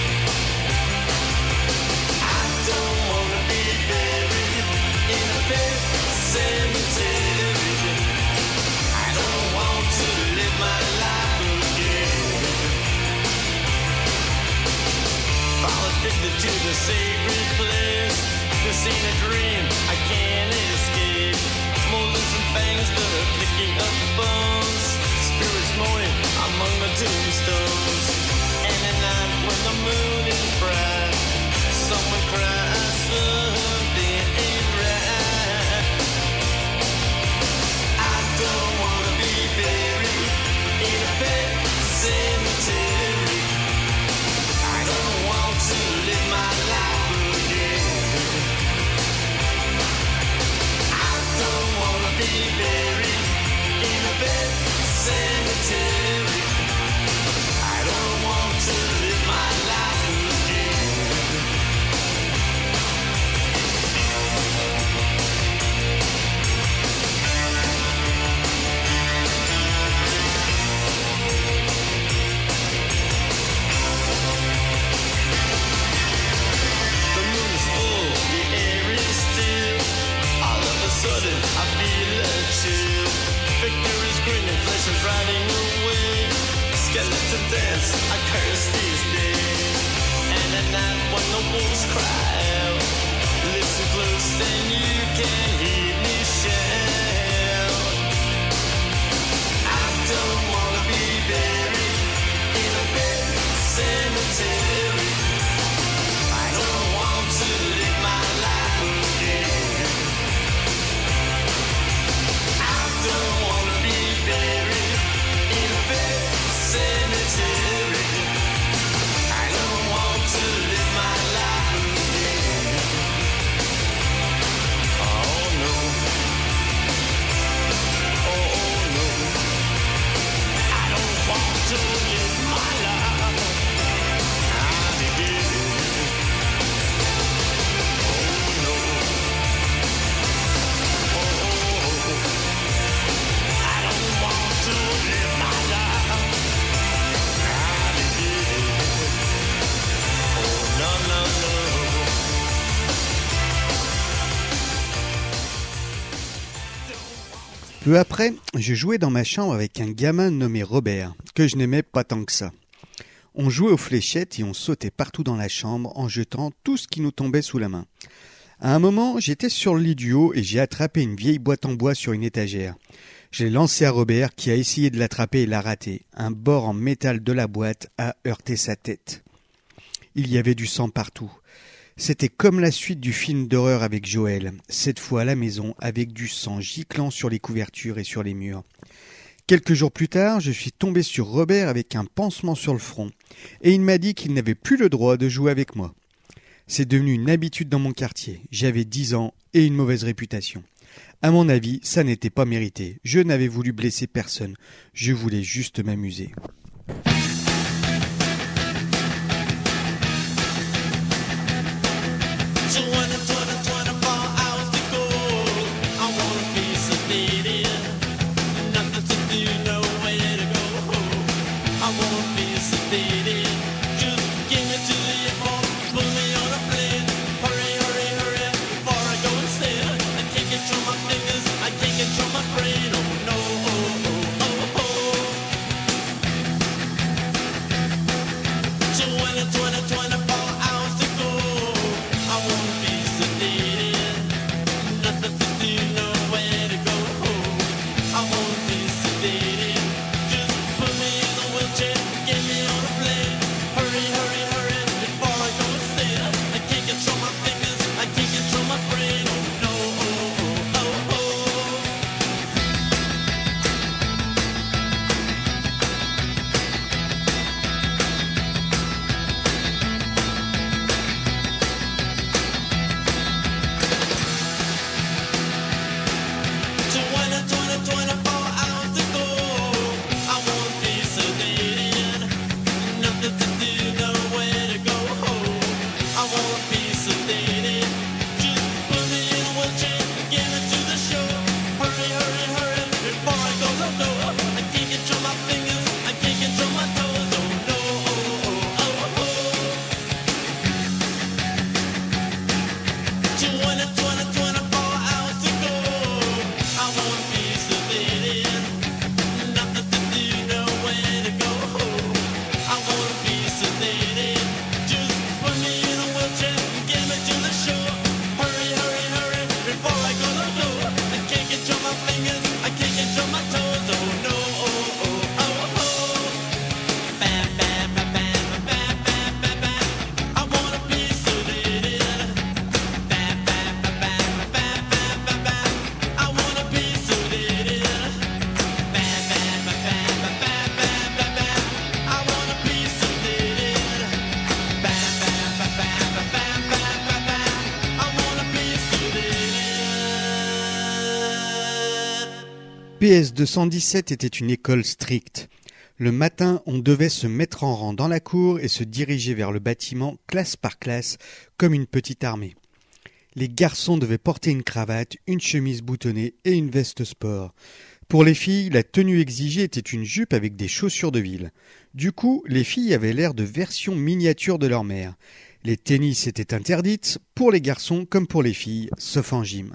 I don't wanna be buried in a big cemetery. I don't want to live my life again. Fall addicted to the sacred place. This ain't a dream, I can't escape. Smolders and fangs, the clicking of bones. Spirits moaning among the tombstones. And at night when the moon is bright, someone cries something ain't right. I don't wanna be buried in a pet cemetery. I don't want to live my life again. I don't wanna be buried in a bed cemetery. I don't want to live my life again. The moon is full, the air is still. All of a sudden I feel a chill. Victor is grinning, flesh is riding away. Skeleton dance, I curse these days. And at night when the wolves cry out, listen close and you can hear me shout. I don't wanna be buried in a big cemetery. I don't want to live my life again. I don't wanna be buried in a big cemetery. I don't want to live my life again. Oh no. Oh no. I don't want to live my life. Again. Oh no. Oh. I don't want to live my life. Oh, no, no, no. Peu après, je jouais dans ma chambre avec un gamin nommé Robert, que je n'aimais pas tant que ça. On jouait aux fléchettes et on sautait partout dans la chambre en jetant tout ce qui nous tombait sous la main. À un moment, j'étais sur le lit du haut et j'ai attrapé une vieille boîte en bois sur une étagère. Je l'ai lancée à Robert qui a essayé de l'attraper et l'a raté. Un bord en métal de la boîte a heurté sa tête. Il y avait du sang partout. C'était comme la suite du film d'horreur avec Joël, cette fois à la maison avec du sang giclant sur les couvertures et sur les murs. Quelques jours plus tard, je suis tombé sur Robert avec un pansement sur le front et il m'a dit qu'il n'avait plus le droit de jouer avec moi. C'est devenu une habitude dans mon quartier. J'avais 10 ans et une mauvaise réputation. À mon avis, ça n'était pas mérité. Je n'avais voulu blesser personne. Je voulais juste m'amuser. PS 217 était une école stricte. Le matin, on devait se mettre en rang dans la cour et se diriger vers le bâtiment classe par classe comme une petite armée. Les garçons devaient porter une cravate, une chemise boutonnée et une veste sport. Pour les filles, la tenue exigée était une jupe avec des chaussures de ville. Du coup, les filles avaient l'air de versions miniatures de leur mère. Les tennis étaient interdites, pour les garçons comme pour les filles, sauf en gym.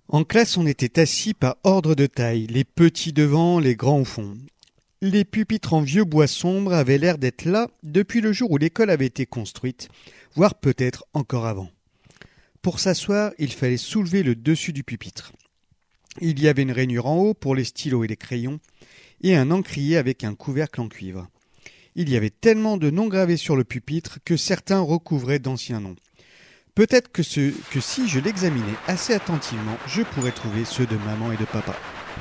En classe, on était assis par ordre de taille, les petits devant, les grands au fond. Les pupitres en vieux bois sombre avaient l'air d'être là depuis le jour où l'école avait été construite, voire peut-être encore avant. Pour s'asseoir, il fallait soulever le dessus du pupitre. Il y avait une rainure en haut pour les stylos et les crayons, et un encrier avec un couvercle en cuivre. Il y avait tellement de noms gravés sur le pupitre que certains recouvraient d'anciens noms. Peut-être que si je l'examinais assez attentivement, je pourrais trouver ceux de maman et de papa.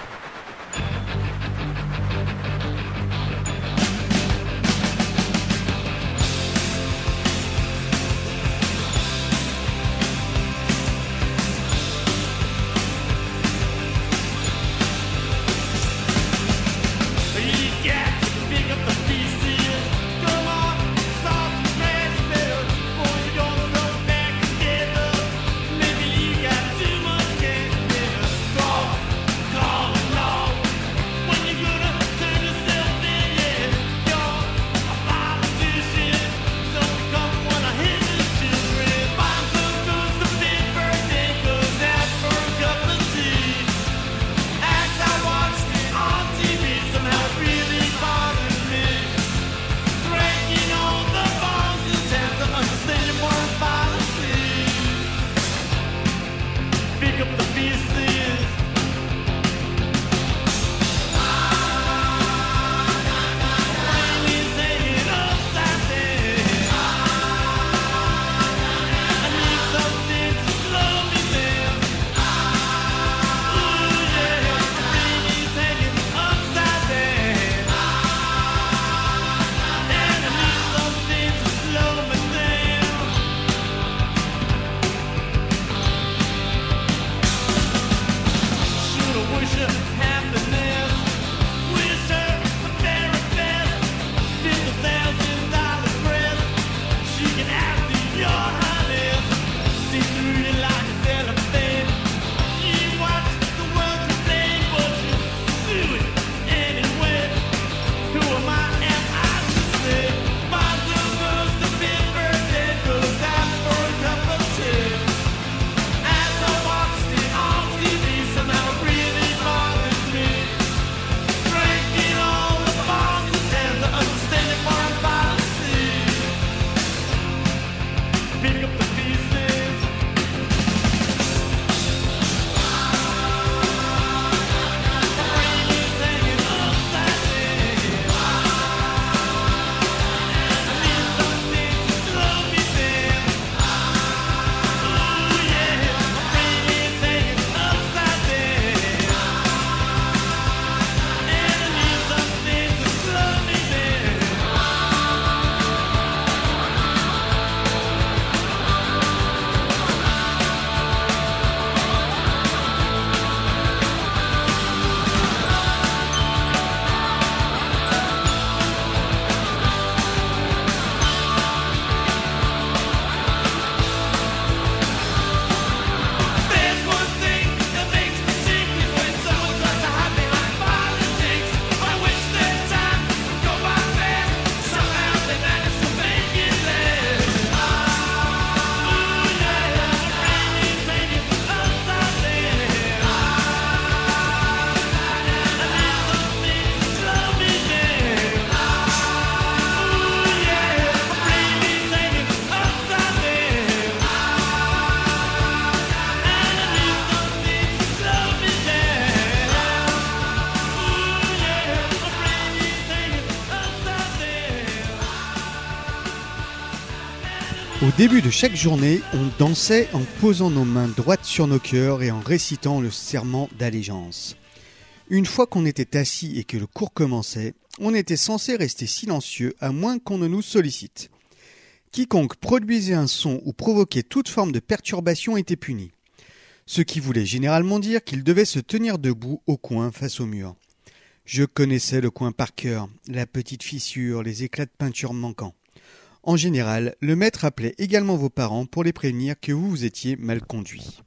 Au début de chaque journée, on dansait en posant nos mains droites sur nos cœurs et en récitant le serment d'allégeance. Une fois qu'on était assis et que le cours commençait, on était censé rester silencieux à moins qu'on ne nous sollicite. Quiconque produisait un son ou provoquait toute forme de perturbation était puni. Ce qui voulait généralement dire qu'il devait se tenir debout au coin face au mur. Je connaissais le coin par cœur, la petite fissure, les éclats de peinture manquants. En général, le maître appelait également vos parents pour les prévenir que vous étiez mal conduits.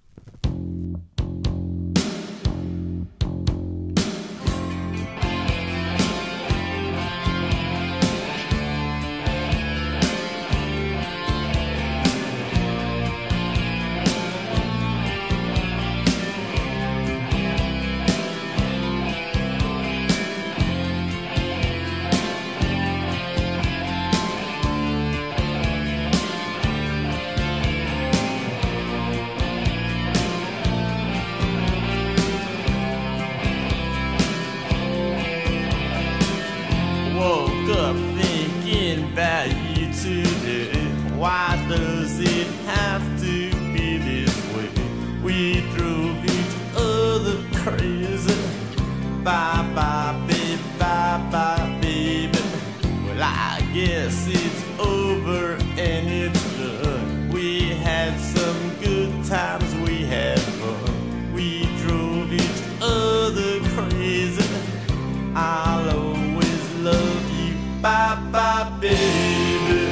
up thinking about you today. Why does it have to be this way? We drove each other crazy. Bye bye baby. Well, I guess it's over and it's done. We had some good times, we had fun. We drove each other crazy. I'll always love you. Bye bye baby.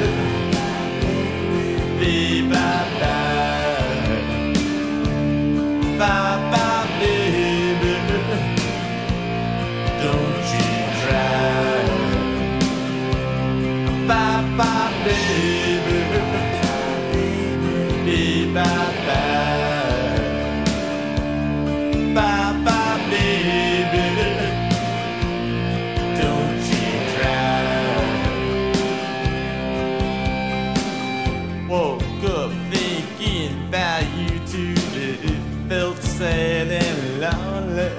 Bye bye. Bye bye baby. Don't you cry. Bye bye baby. Bye bye. Bye bye baby. Don't you cry. Woke up thinking about you today. Felt sad and lonely.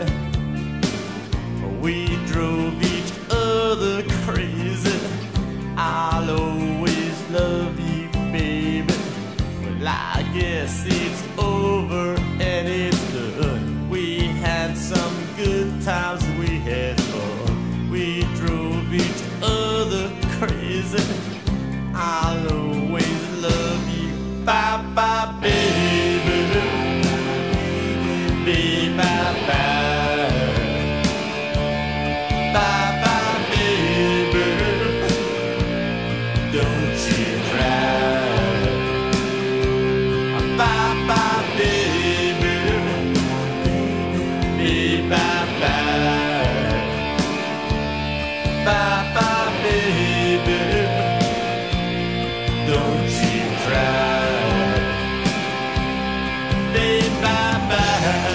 We drove each other crazy. I'll always love you, baby. Well, I guess it's over and it's done. We had some good times, we had fun. We drove each other crazy. I'll always love you. Bye bye, baby. Bye bye. Bye bye, baby. Don't you cry. Bye bye, baby. Bye bye. Bye bye, baby. Don't you cry. Bye bye.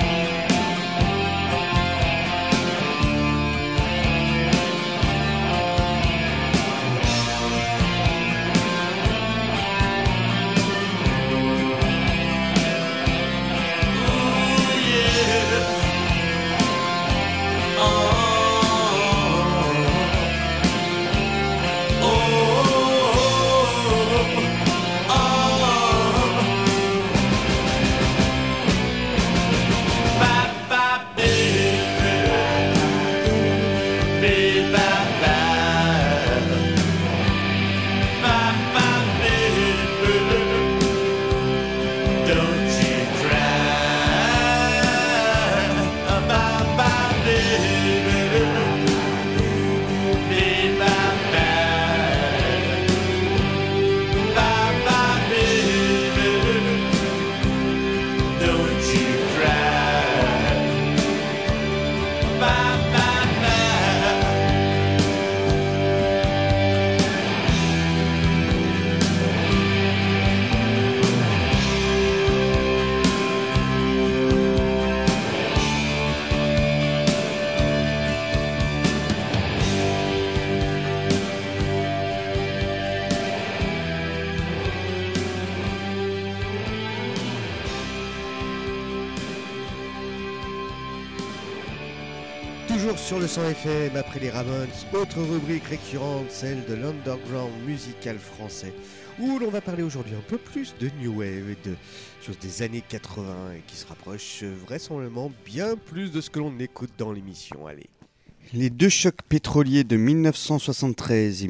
Toujours sur le 100 FM, après les Ramones, autre rubrique récurrente, celle de l'underground musical français, où l'on va parler aujourd'hui un peu plus de New Wave et de choses des années 80 et qui se rapproche vraisemblablement bien plus de ce que l'on écoute dans l'émission. Allez. Les deux chocs pétroliers de 1973 et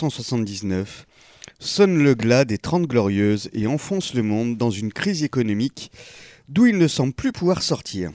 1979 sonnent le glas des 30 Glorieuses et enfoncent le monde dans une crise économique d'où il ne semble plus pouvoir sortir.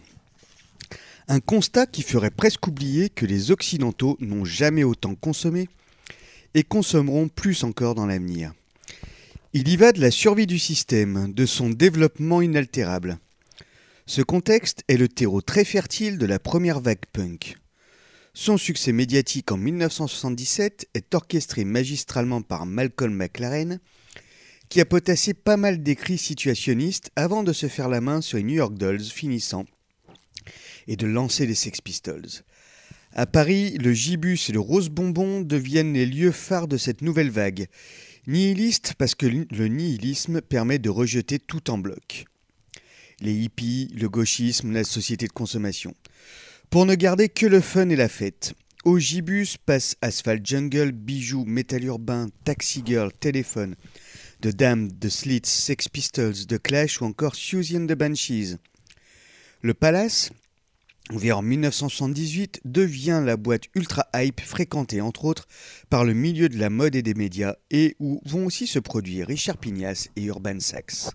Un constat qui ferait presque oublier que les Occidentaux n'ont jamais autant consommé et consommeront plus encore dans l'avenir. Il y va de la survie du système, de son développement inaltérable. Ce contexte est le terreau très fertile de la première vague punk. Son succès médiatique en 1977 est orchestré magistralement par Malcolm McLaren, qui a potassé pas mal d'écrits situationnistes avant de se faire la main sur les New York Dolls finissant et de lancer les Sex Pistols. À Paris, le Gibus et le Rose Bonbon deviennent les lieux phares de cette nouvelle vague. Nihiliste parce que le nihilisme permet de rejeter tout en bloc. Les hippies, le gauchisme, la société de consommation. Pour ne garder que le fun et la fête. Ogibus passe Asphalt Jungle, Bijoux, Metal Urbain, Taxi Girl, Téléphone, The Damned, The Slits, Sex Pistols, The Clash ou encore Susie and the Banshees. Le Palace, ouvert en 1978, devient la boîte ultra hype fréquentée entre autres par le milieu de la mode et des médias et où vont aussi se produire Richard Pignas et Urban Sax.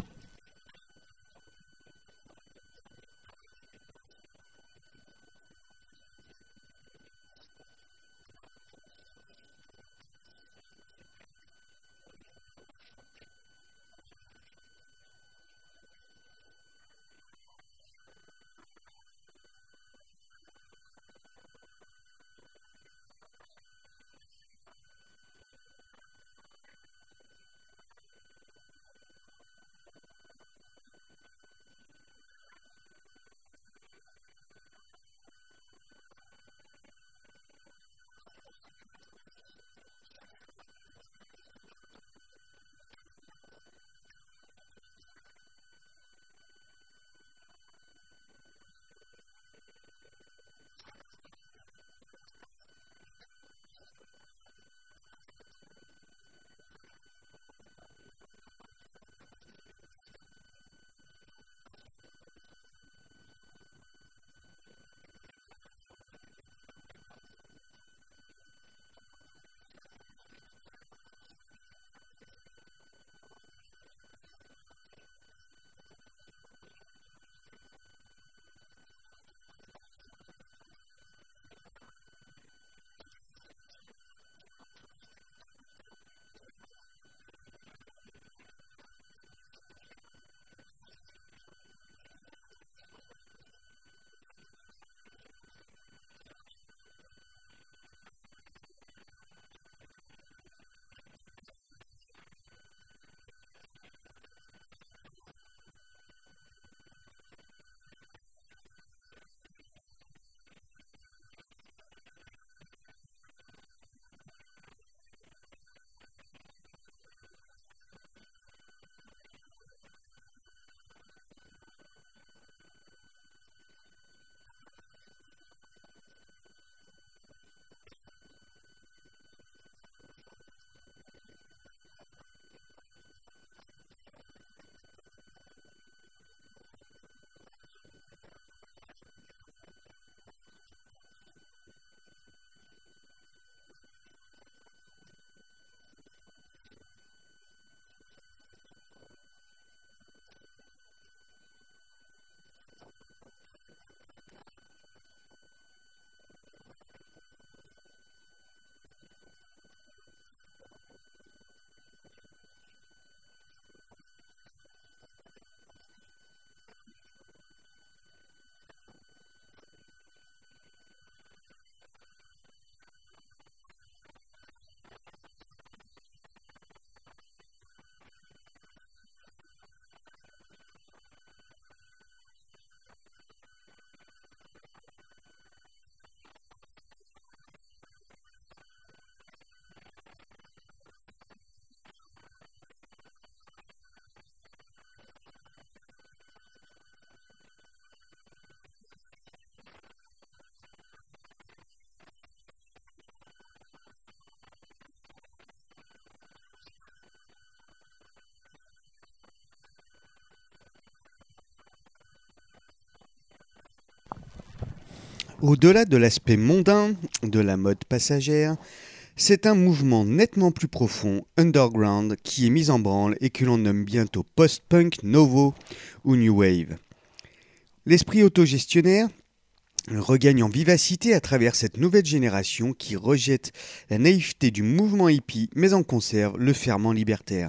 Au-delà de l'aspect mondain de la mode passagère, c'est un mouvement nettement plus profond, underground, qui est mis en branle et que l'on nomme bientôt post-punk, novo ou new wave. L'esprit autogestionnaire regagne en vivacité à travers cette nouvelle génération qui rejette la naïveté du mouvement hippie mais en conserve le ferment libertaire.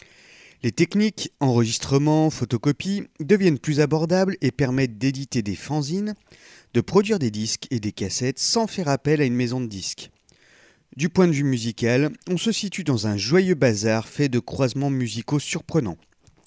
Les techniques, enregistrement, photocopie, deviennent plus abordables et permettent d'éditer des fanzines, de produire des disques et des cassettes sans faire appel à une maison de disques. Du point de vue musical, on se situe dans un joyeux bazar fait de croisements musicaux surprenants.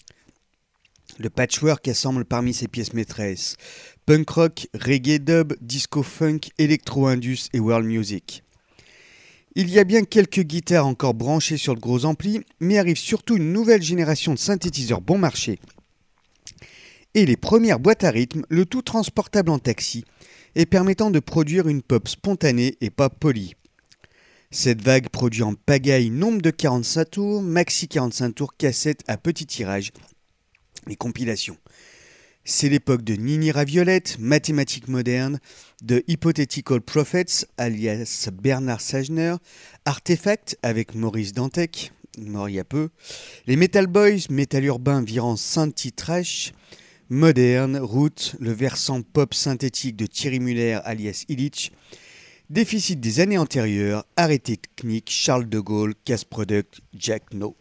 Le patchwork assemble parmi ses pièces maîtresses punk rock, reggae dub, disco funk, électro-indus et world music. Il y a bien quelques guitares encore branchées sur le gros ampli, mais arrive surtout une nouvelle génération de synthétiseurs bon marché. Et les premières boîtes à rythme, le tout transportable en taxi, et permettant de produire une pop spontanée et pas polie. Cette vague produit en pagaille nombre de 45 tours, maxi 45 tours, cassettes à petit tirage et compilations. C'est l'époque de Nini Raviolette, Mathématiques modernes, de Hypothetical Prophets, alias Bernard Sajner, Artefact avec Maurice Dantec, mort il y a peu, les Metal Boys, métal urbain virant synthie trash, Moderne, Root, le versant pop synthétique de Thierry Muller, alias Illich, déficit des années antérieures, arrêté technique, Charles de Gaulle, Casse Product, Jack No.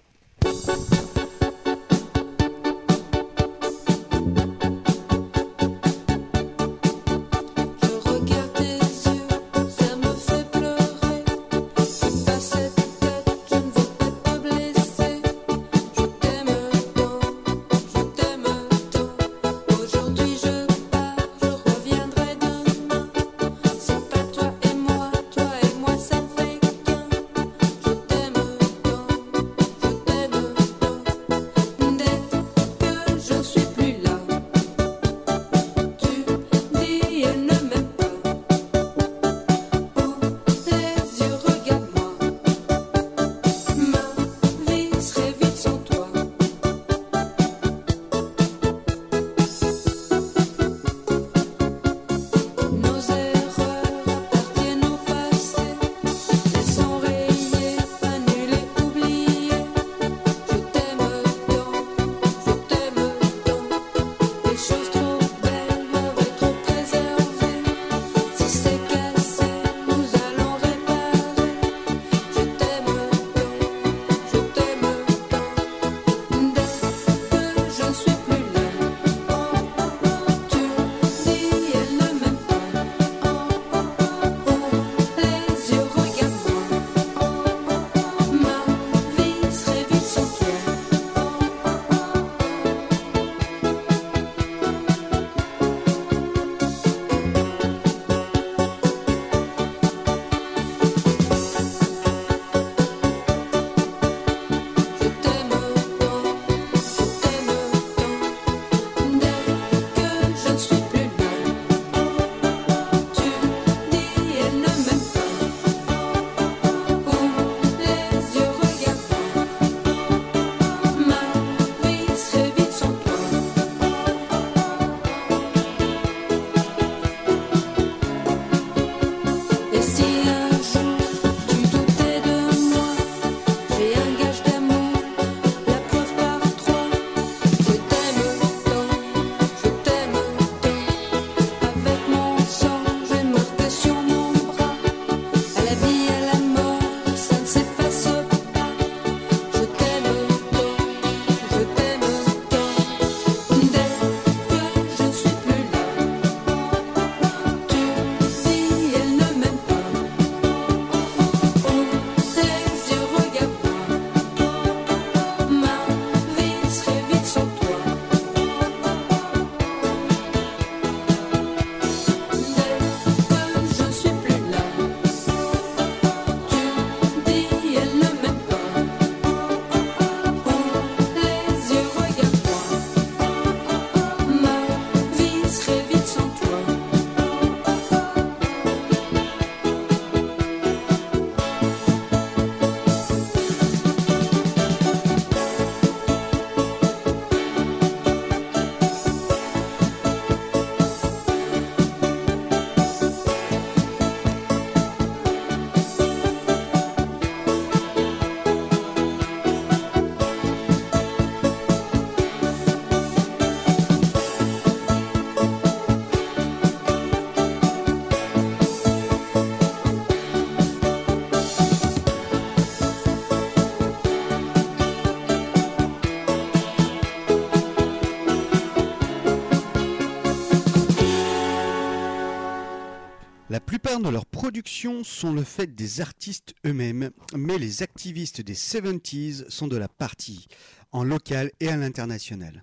La plupart de leurs productions sont le fait des artistes eux-mêmes, mais les activistes des 70s sont de la partie, en local et à l'international.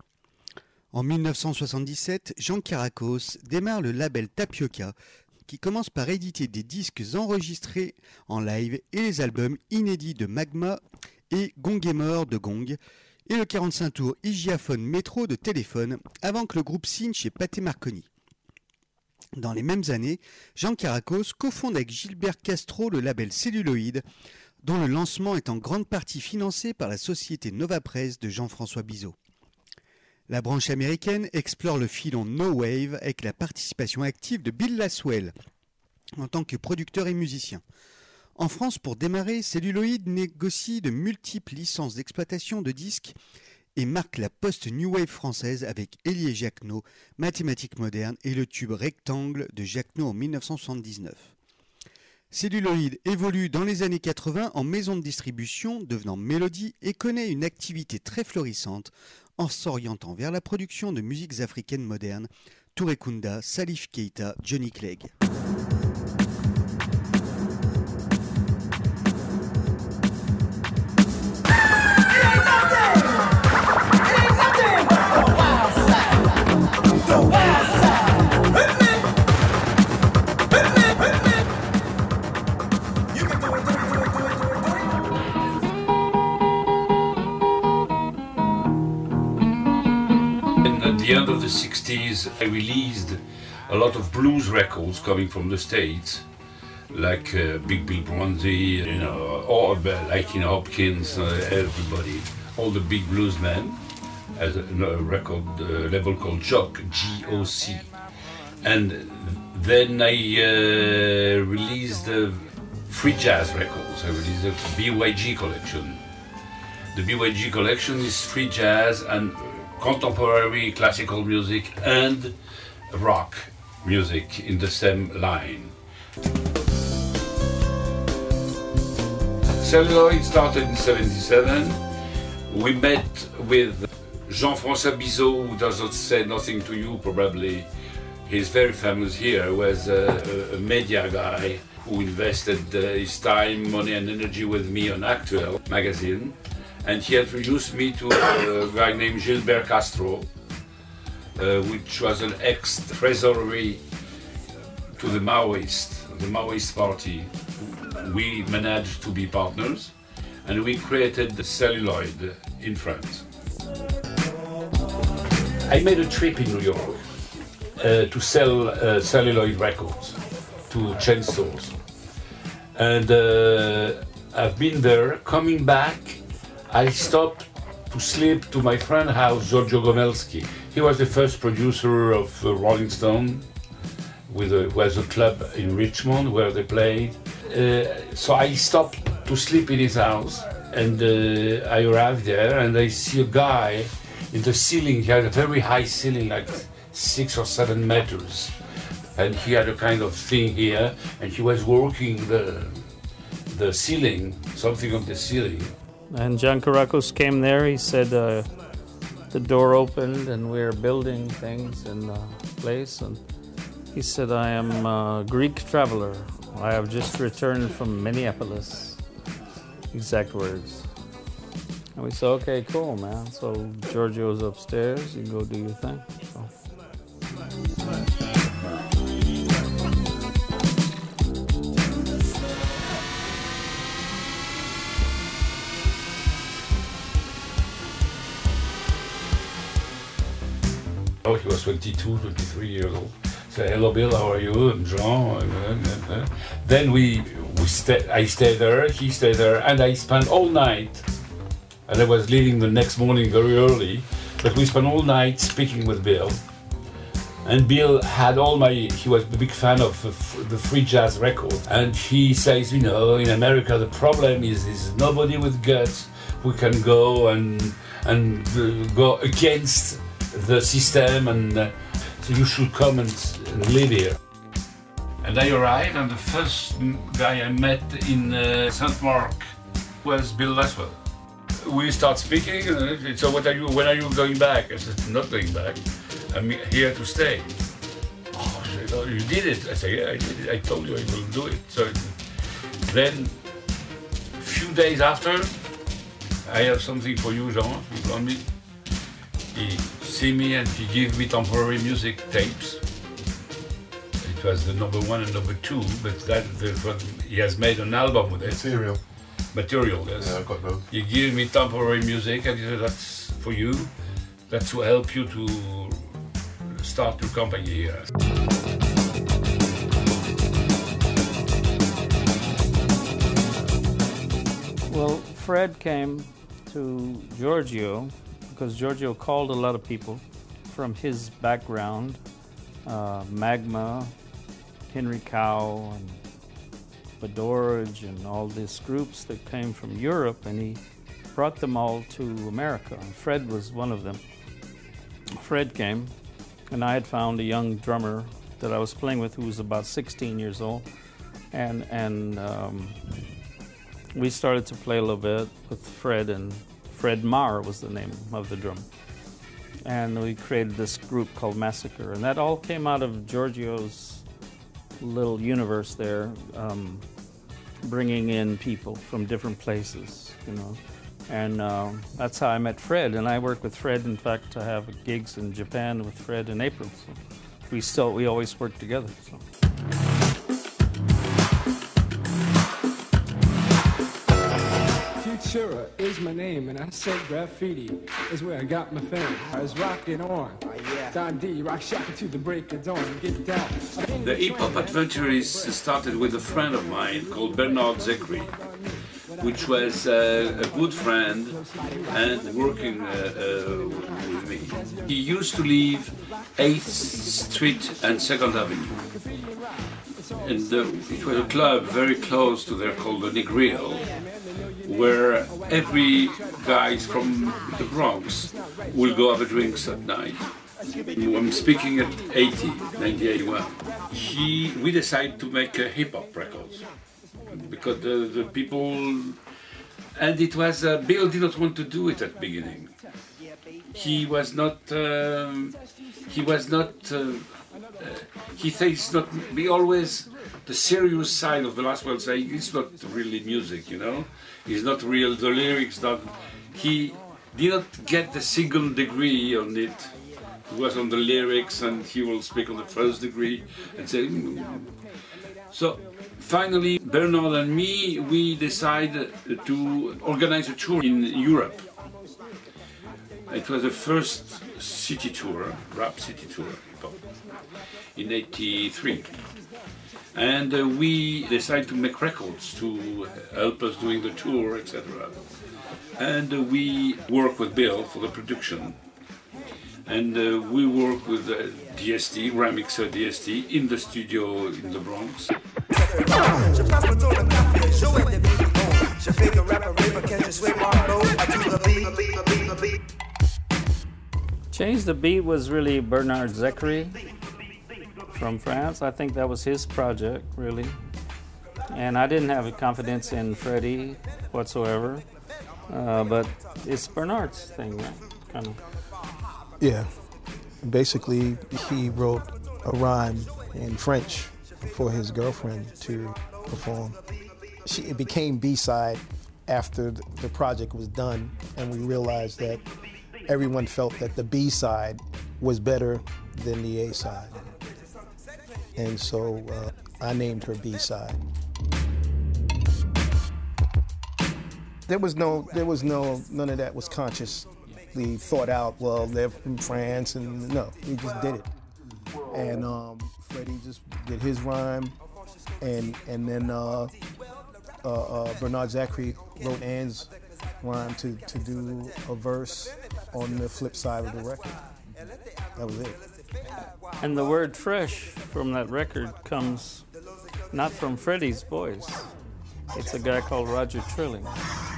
En 1977, Jean Caracos démarre le label Tapioca, qui commence par éditer des disques enregistrés en live et les albums inédits de Magma et Gong est mort de Gong, et le 45 tours Hygiaphone Métro de Téléphone, avant que le groupe signe chez Pathé Marconi. Dans les mêmes années, Jean Caracos cofonde avec Gilbert Castro le label Celluloid, dont le lancement est en grande partie financé par la société Nova Press de Jean-François Bizot. La branche américaine explore le filon No Wave avec la participation active de Bill Laswell en tant que producteur et musicien. En France, pour démarrer, Celluloid négocie de multiples licences d'exploitation de disques et marque la post-New Wave française avec Elie Jacquenot, Mathématiques modernes et le tube Rectangle de Jacquenot en 1979. Celluloid évolue dans les années 80 en maison de distribution, devenant Mélodie, et connaît une activité très florissante en s'orientant vers la production de musiques africaines modernes, Touré Kunda, Salif Keita, Johnny Clegg. At the end of the 60s, I released a lot of blues records coming from the States, like Big Bill Bronzy, or like Hopkins, everybody, all the big blues men, as a record label called Jock, G-O-C. And then I released free jazz records. I released the BYG collection. The BYG collection is free jazz and contemporary classical music and rock music in the same line. Celluloid started in 1977. We met with Jean-François Bizot, who does not say nothing to you probably. He's very famous here, was a media guy who invested his time, money and energy with me on Actuel magazine. And he introduced me to a guy named Gilbert Castro, which was an ex-treasury to the Maoist party. We managed to be partners, and we created the Celluloid in France. I made a trip in New York to sell Celluloid records to chain stores. And I've been there, coming back, I stopped to sleep to my friend's house, Giorgio Gomelski. He was the first producer of Rolling Stone, who has a club in Richmond where they played. So I stopped to sleep in his house, and I arrived there and I see a guy in the ceiling. He had a very high ceiling, like 6 or 7 meters. And he had a kind of thing here, and he was working the ceiling, something on the ceiling. And John Caracos came there. He said the door opened and we were building things in the place. And he said, I am a Greek traveler. I have just returned from Minneapolis. Exact words. And we said, okay, cool, man. So Giorgio's upstairs. You can go do your thing. So. He was 22, 23 years old. Said, hello Bill, how are you? I'm Jean. Then I stayed there, he stayed there, and I spent all night, and I was leaving the next morning very early, but we spent all night speaking with Bill. And Bill had he was a big fan of the free jazz record. And he says, in America the problem is nobody with guts who can go and go against the system, and so you should come and live here. And I arrived, and the first guy I met in St. Mark was Bill Laswell. We start speaking, so when are you going back? I said, I'm not going back, I'm here to stay. Oh, I said, oh, you did it? I said, yeah, I did it, I told you I will do it. So then, a few days after, I have something for you, Jean, you call me. He see me and he gave me temporary music tapes. It was the number 1 and number 2, but he has made an album with it. Material, yes. Yeah, I've got both. He gave me temporary music and he said, that's for you. That's to help you to start your company here. Well, Fred came to Giorgio because Giorgio called a lot of people from his background, Magma, Henry Cow, and Bedorge, and all these groups that came from Europe, and he brought them all to America. And Fred was one of them. Fred came, and I had found a young drummer that I was playing with who was about 16 years old, and we started to play a little bit with Fred, and Fred Marr was the name of the drummer. And we created this group called Massacre, and that all came out of Giorgio's little universe there, bringing in people from different places, you know. And that's how I met Fred, and I work with Fred. In fact, I have gigs in Japan with Fred in April. So we always work together. So. Futura is my name, and I said graffiti is where I got my fame. I was rocking on. Don D, rock shocking to the break of dawn. Get down. The hip-hop adventures started with a friend of mine called Bernard Zechary, which was a good friend and working with me. He used to live 8th Street and 2nd Avenue. And it was a club very close to there called the Negril, where every guy from the Bronx will go have a drinks at night. I'm speaking at 1981. We decided to make a hip-hop records because the people, and it was, Bill did not want to do it at the beginning. He thinks not, we always, the serious side of the last one say, it's not really music, you know? It's not real, the lyrics not, he did not get the single degree on it. He was on the lyrics and he will speak on the first degree and say, So finally, Bernard and me, we decided to organize a tour in Europe. It was the first city tour, rap city tour, in '83. And we decided to make records to help us doing the tour, etc. And we work with Bill for the production. And we work with DST, Remixer DST, in the studio in the Bronx. Change the Beat was really Bernard Zechary from France. I think that was his project, really. And I didn't have confidence in Freddie whatsoever. But it's Bernard's thing, right? Kind of. Yeah. Basically, he wrote a rhyme in French for his girlfriend to perform. It became B-side after the project was done, and we realized that everyone felt that the B-side was better than the A-side. And so I named her B-side. None of that was consciously thought out. Well, they're from France, and no, we just did it. And Freddie just did his rhyme, and then Bernard Zechary wrote Anne's rhyme to do a verse on the flip side of the record. That was it. And the word fresh from that record comes not from Freddie's voice. It's a guy called Roger Trilling.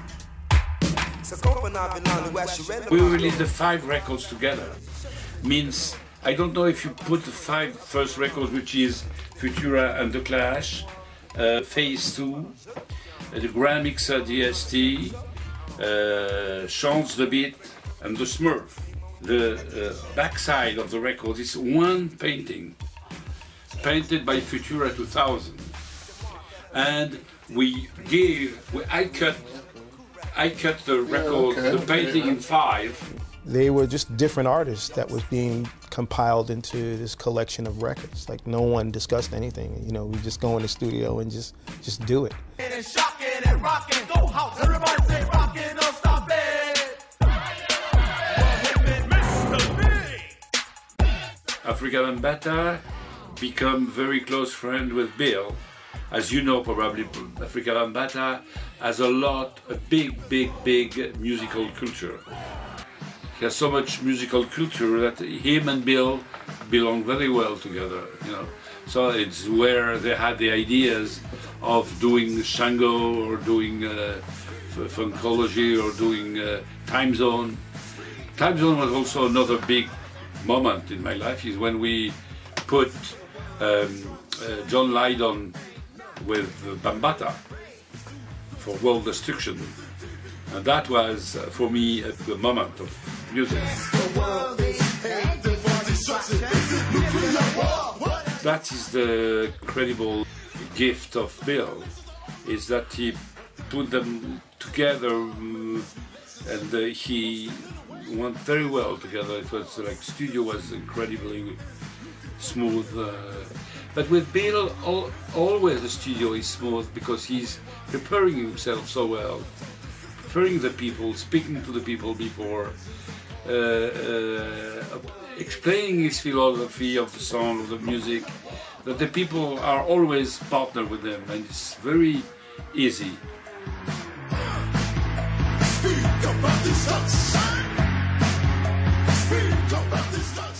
We released the 5 records together. Means, I don't know if you put the 5 first records, which is Futura and The Clash, Phase 2, the Grand Mixer DST, Chance the Beat, and The Smurf. The backside of the record is one painting, painted by Futura 2000. And I cut the record, the painting in 5. They were just different artists that was being compiled into this collection of records. Like, no one discussed anything. You know, we just go in the studio and just do it. It's shocking and rocking, go house, everybody say rocking, don't stop it. Afrika Bambaataa become very close friend with Bill, as you know probably, Africa Bambaataa has a big musical culture. He has so much musical culture that him and Bill belong very well together, you know. So it's where they had the ideas of doing Shango or doing Funkology or doing Time Zone. Time Zone was also another big moment in my life, is when we put John Lydon with Bambaataa for World Destruction. And that was, for me, a moment of music. That is the incredible gift of Bill, is that he put them together and he went very well together. It was like studio was incredibly smooth. But with Bill, always the studio is smooth because he's preparing himself so well, preparing the people, speaking to the people before, explaining his philosophy of the song, of the music, that the people are always partner with them, and it's very easy. Speak about this touch. Speak about this touch.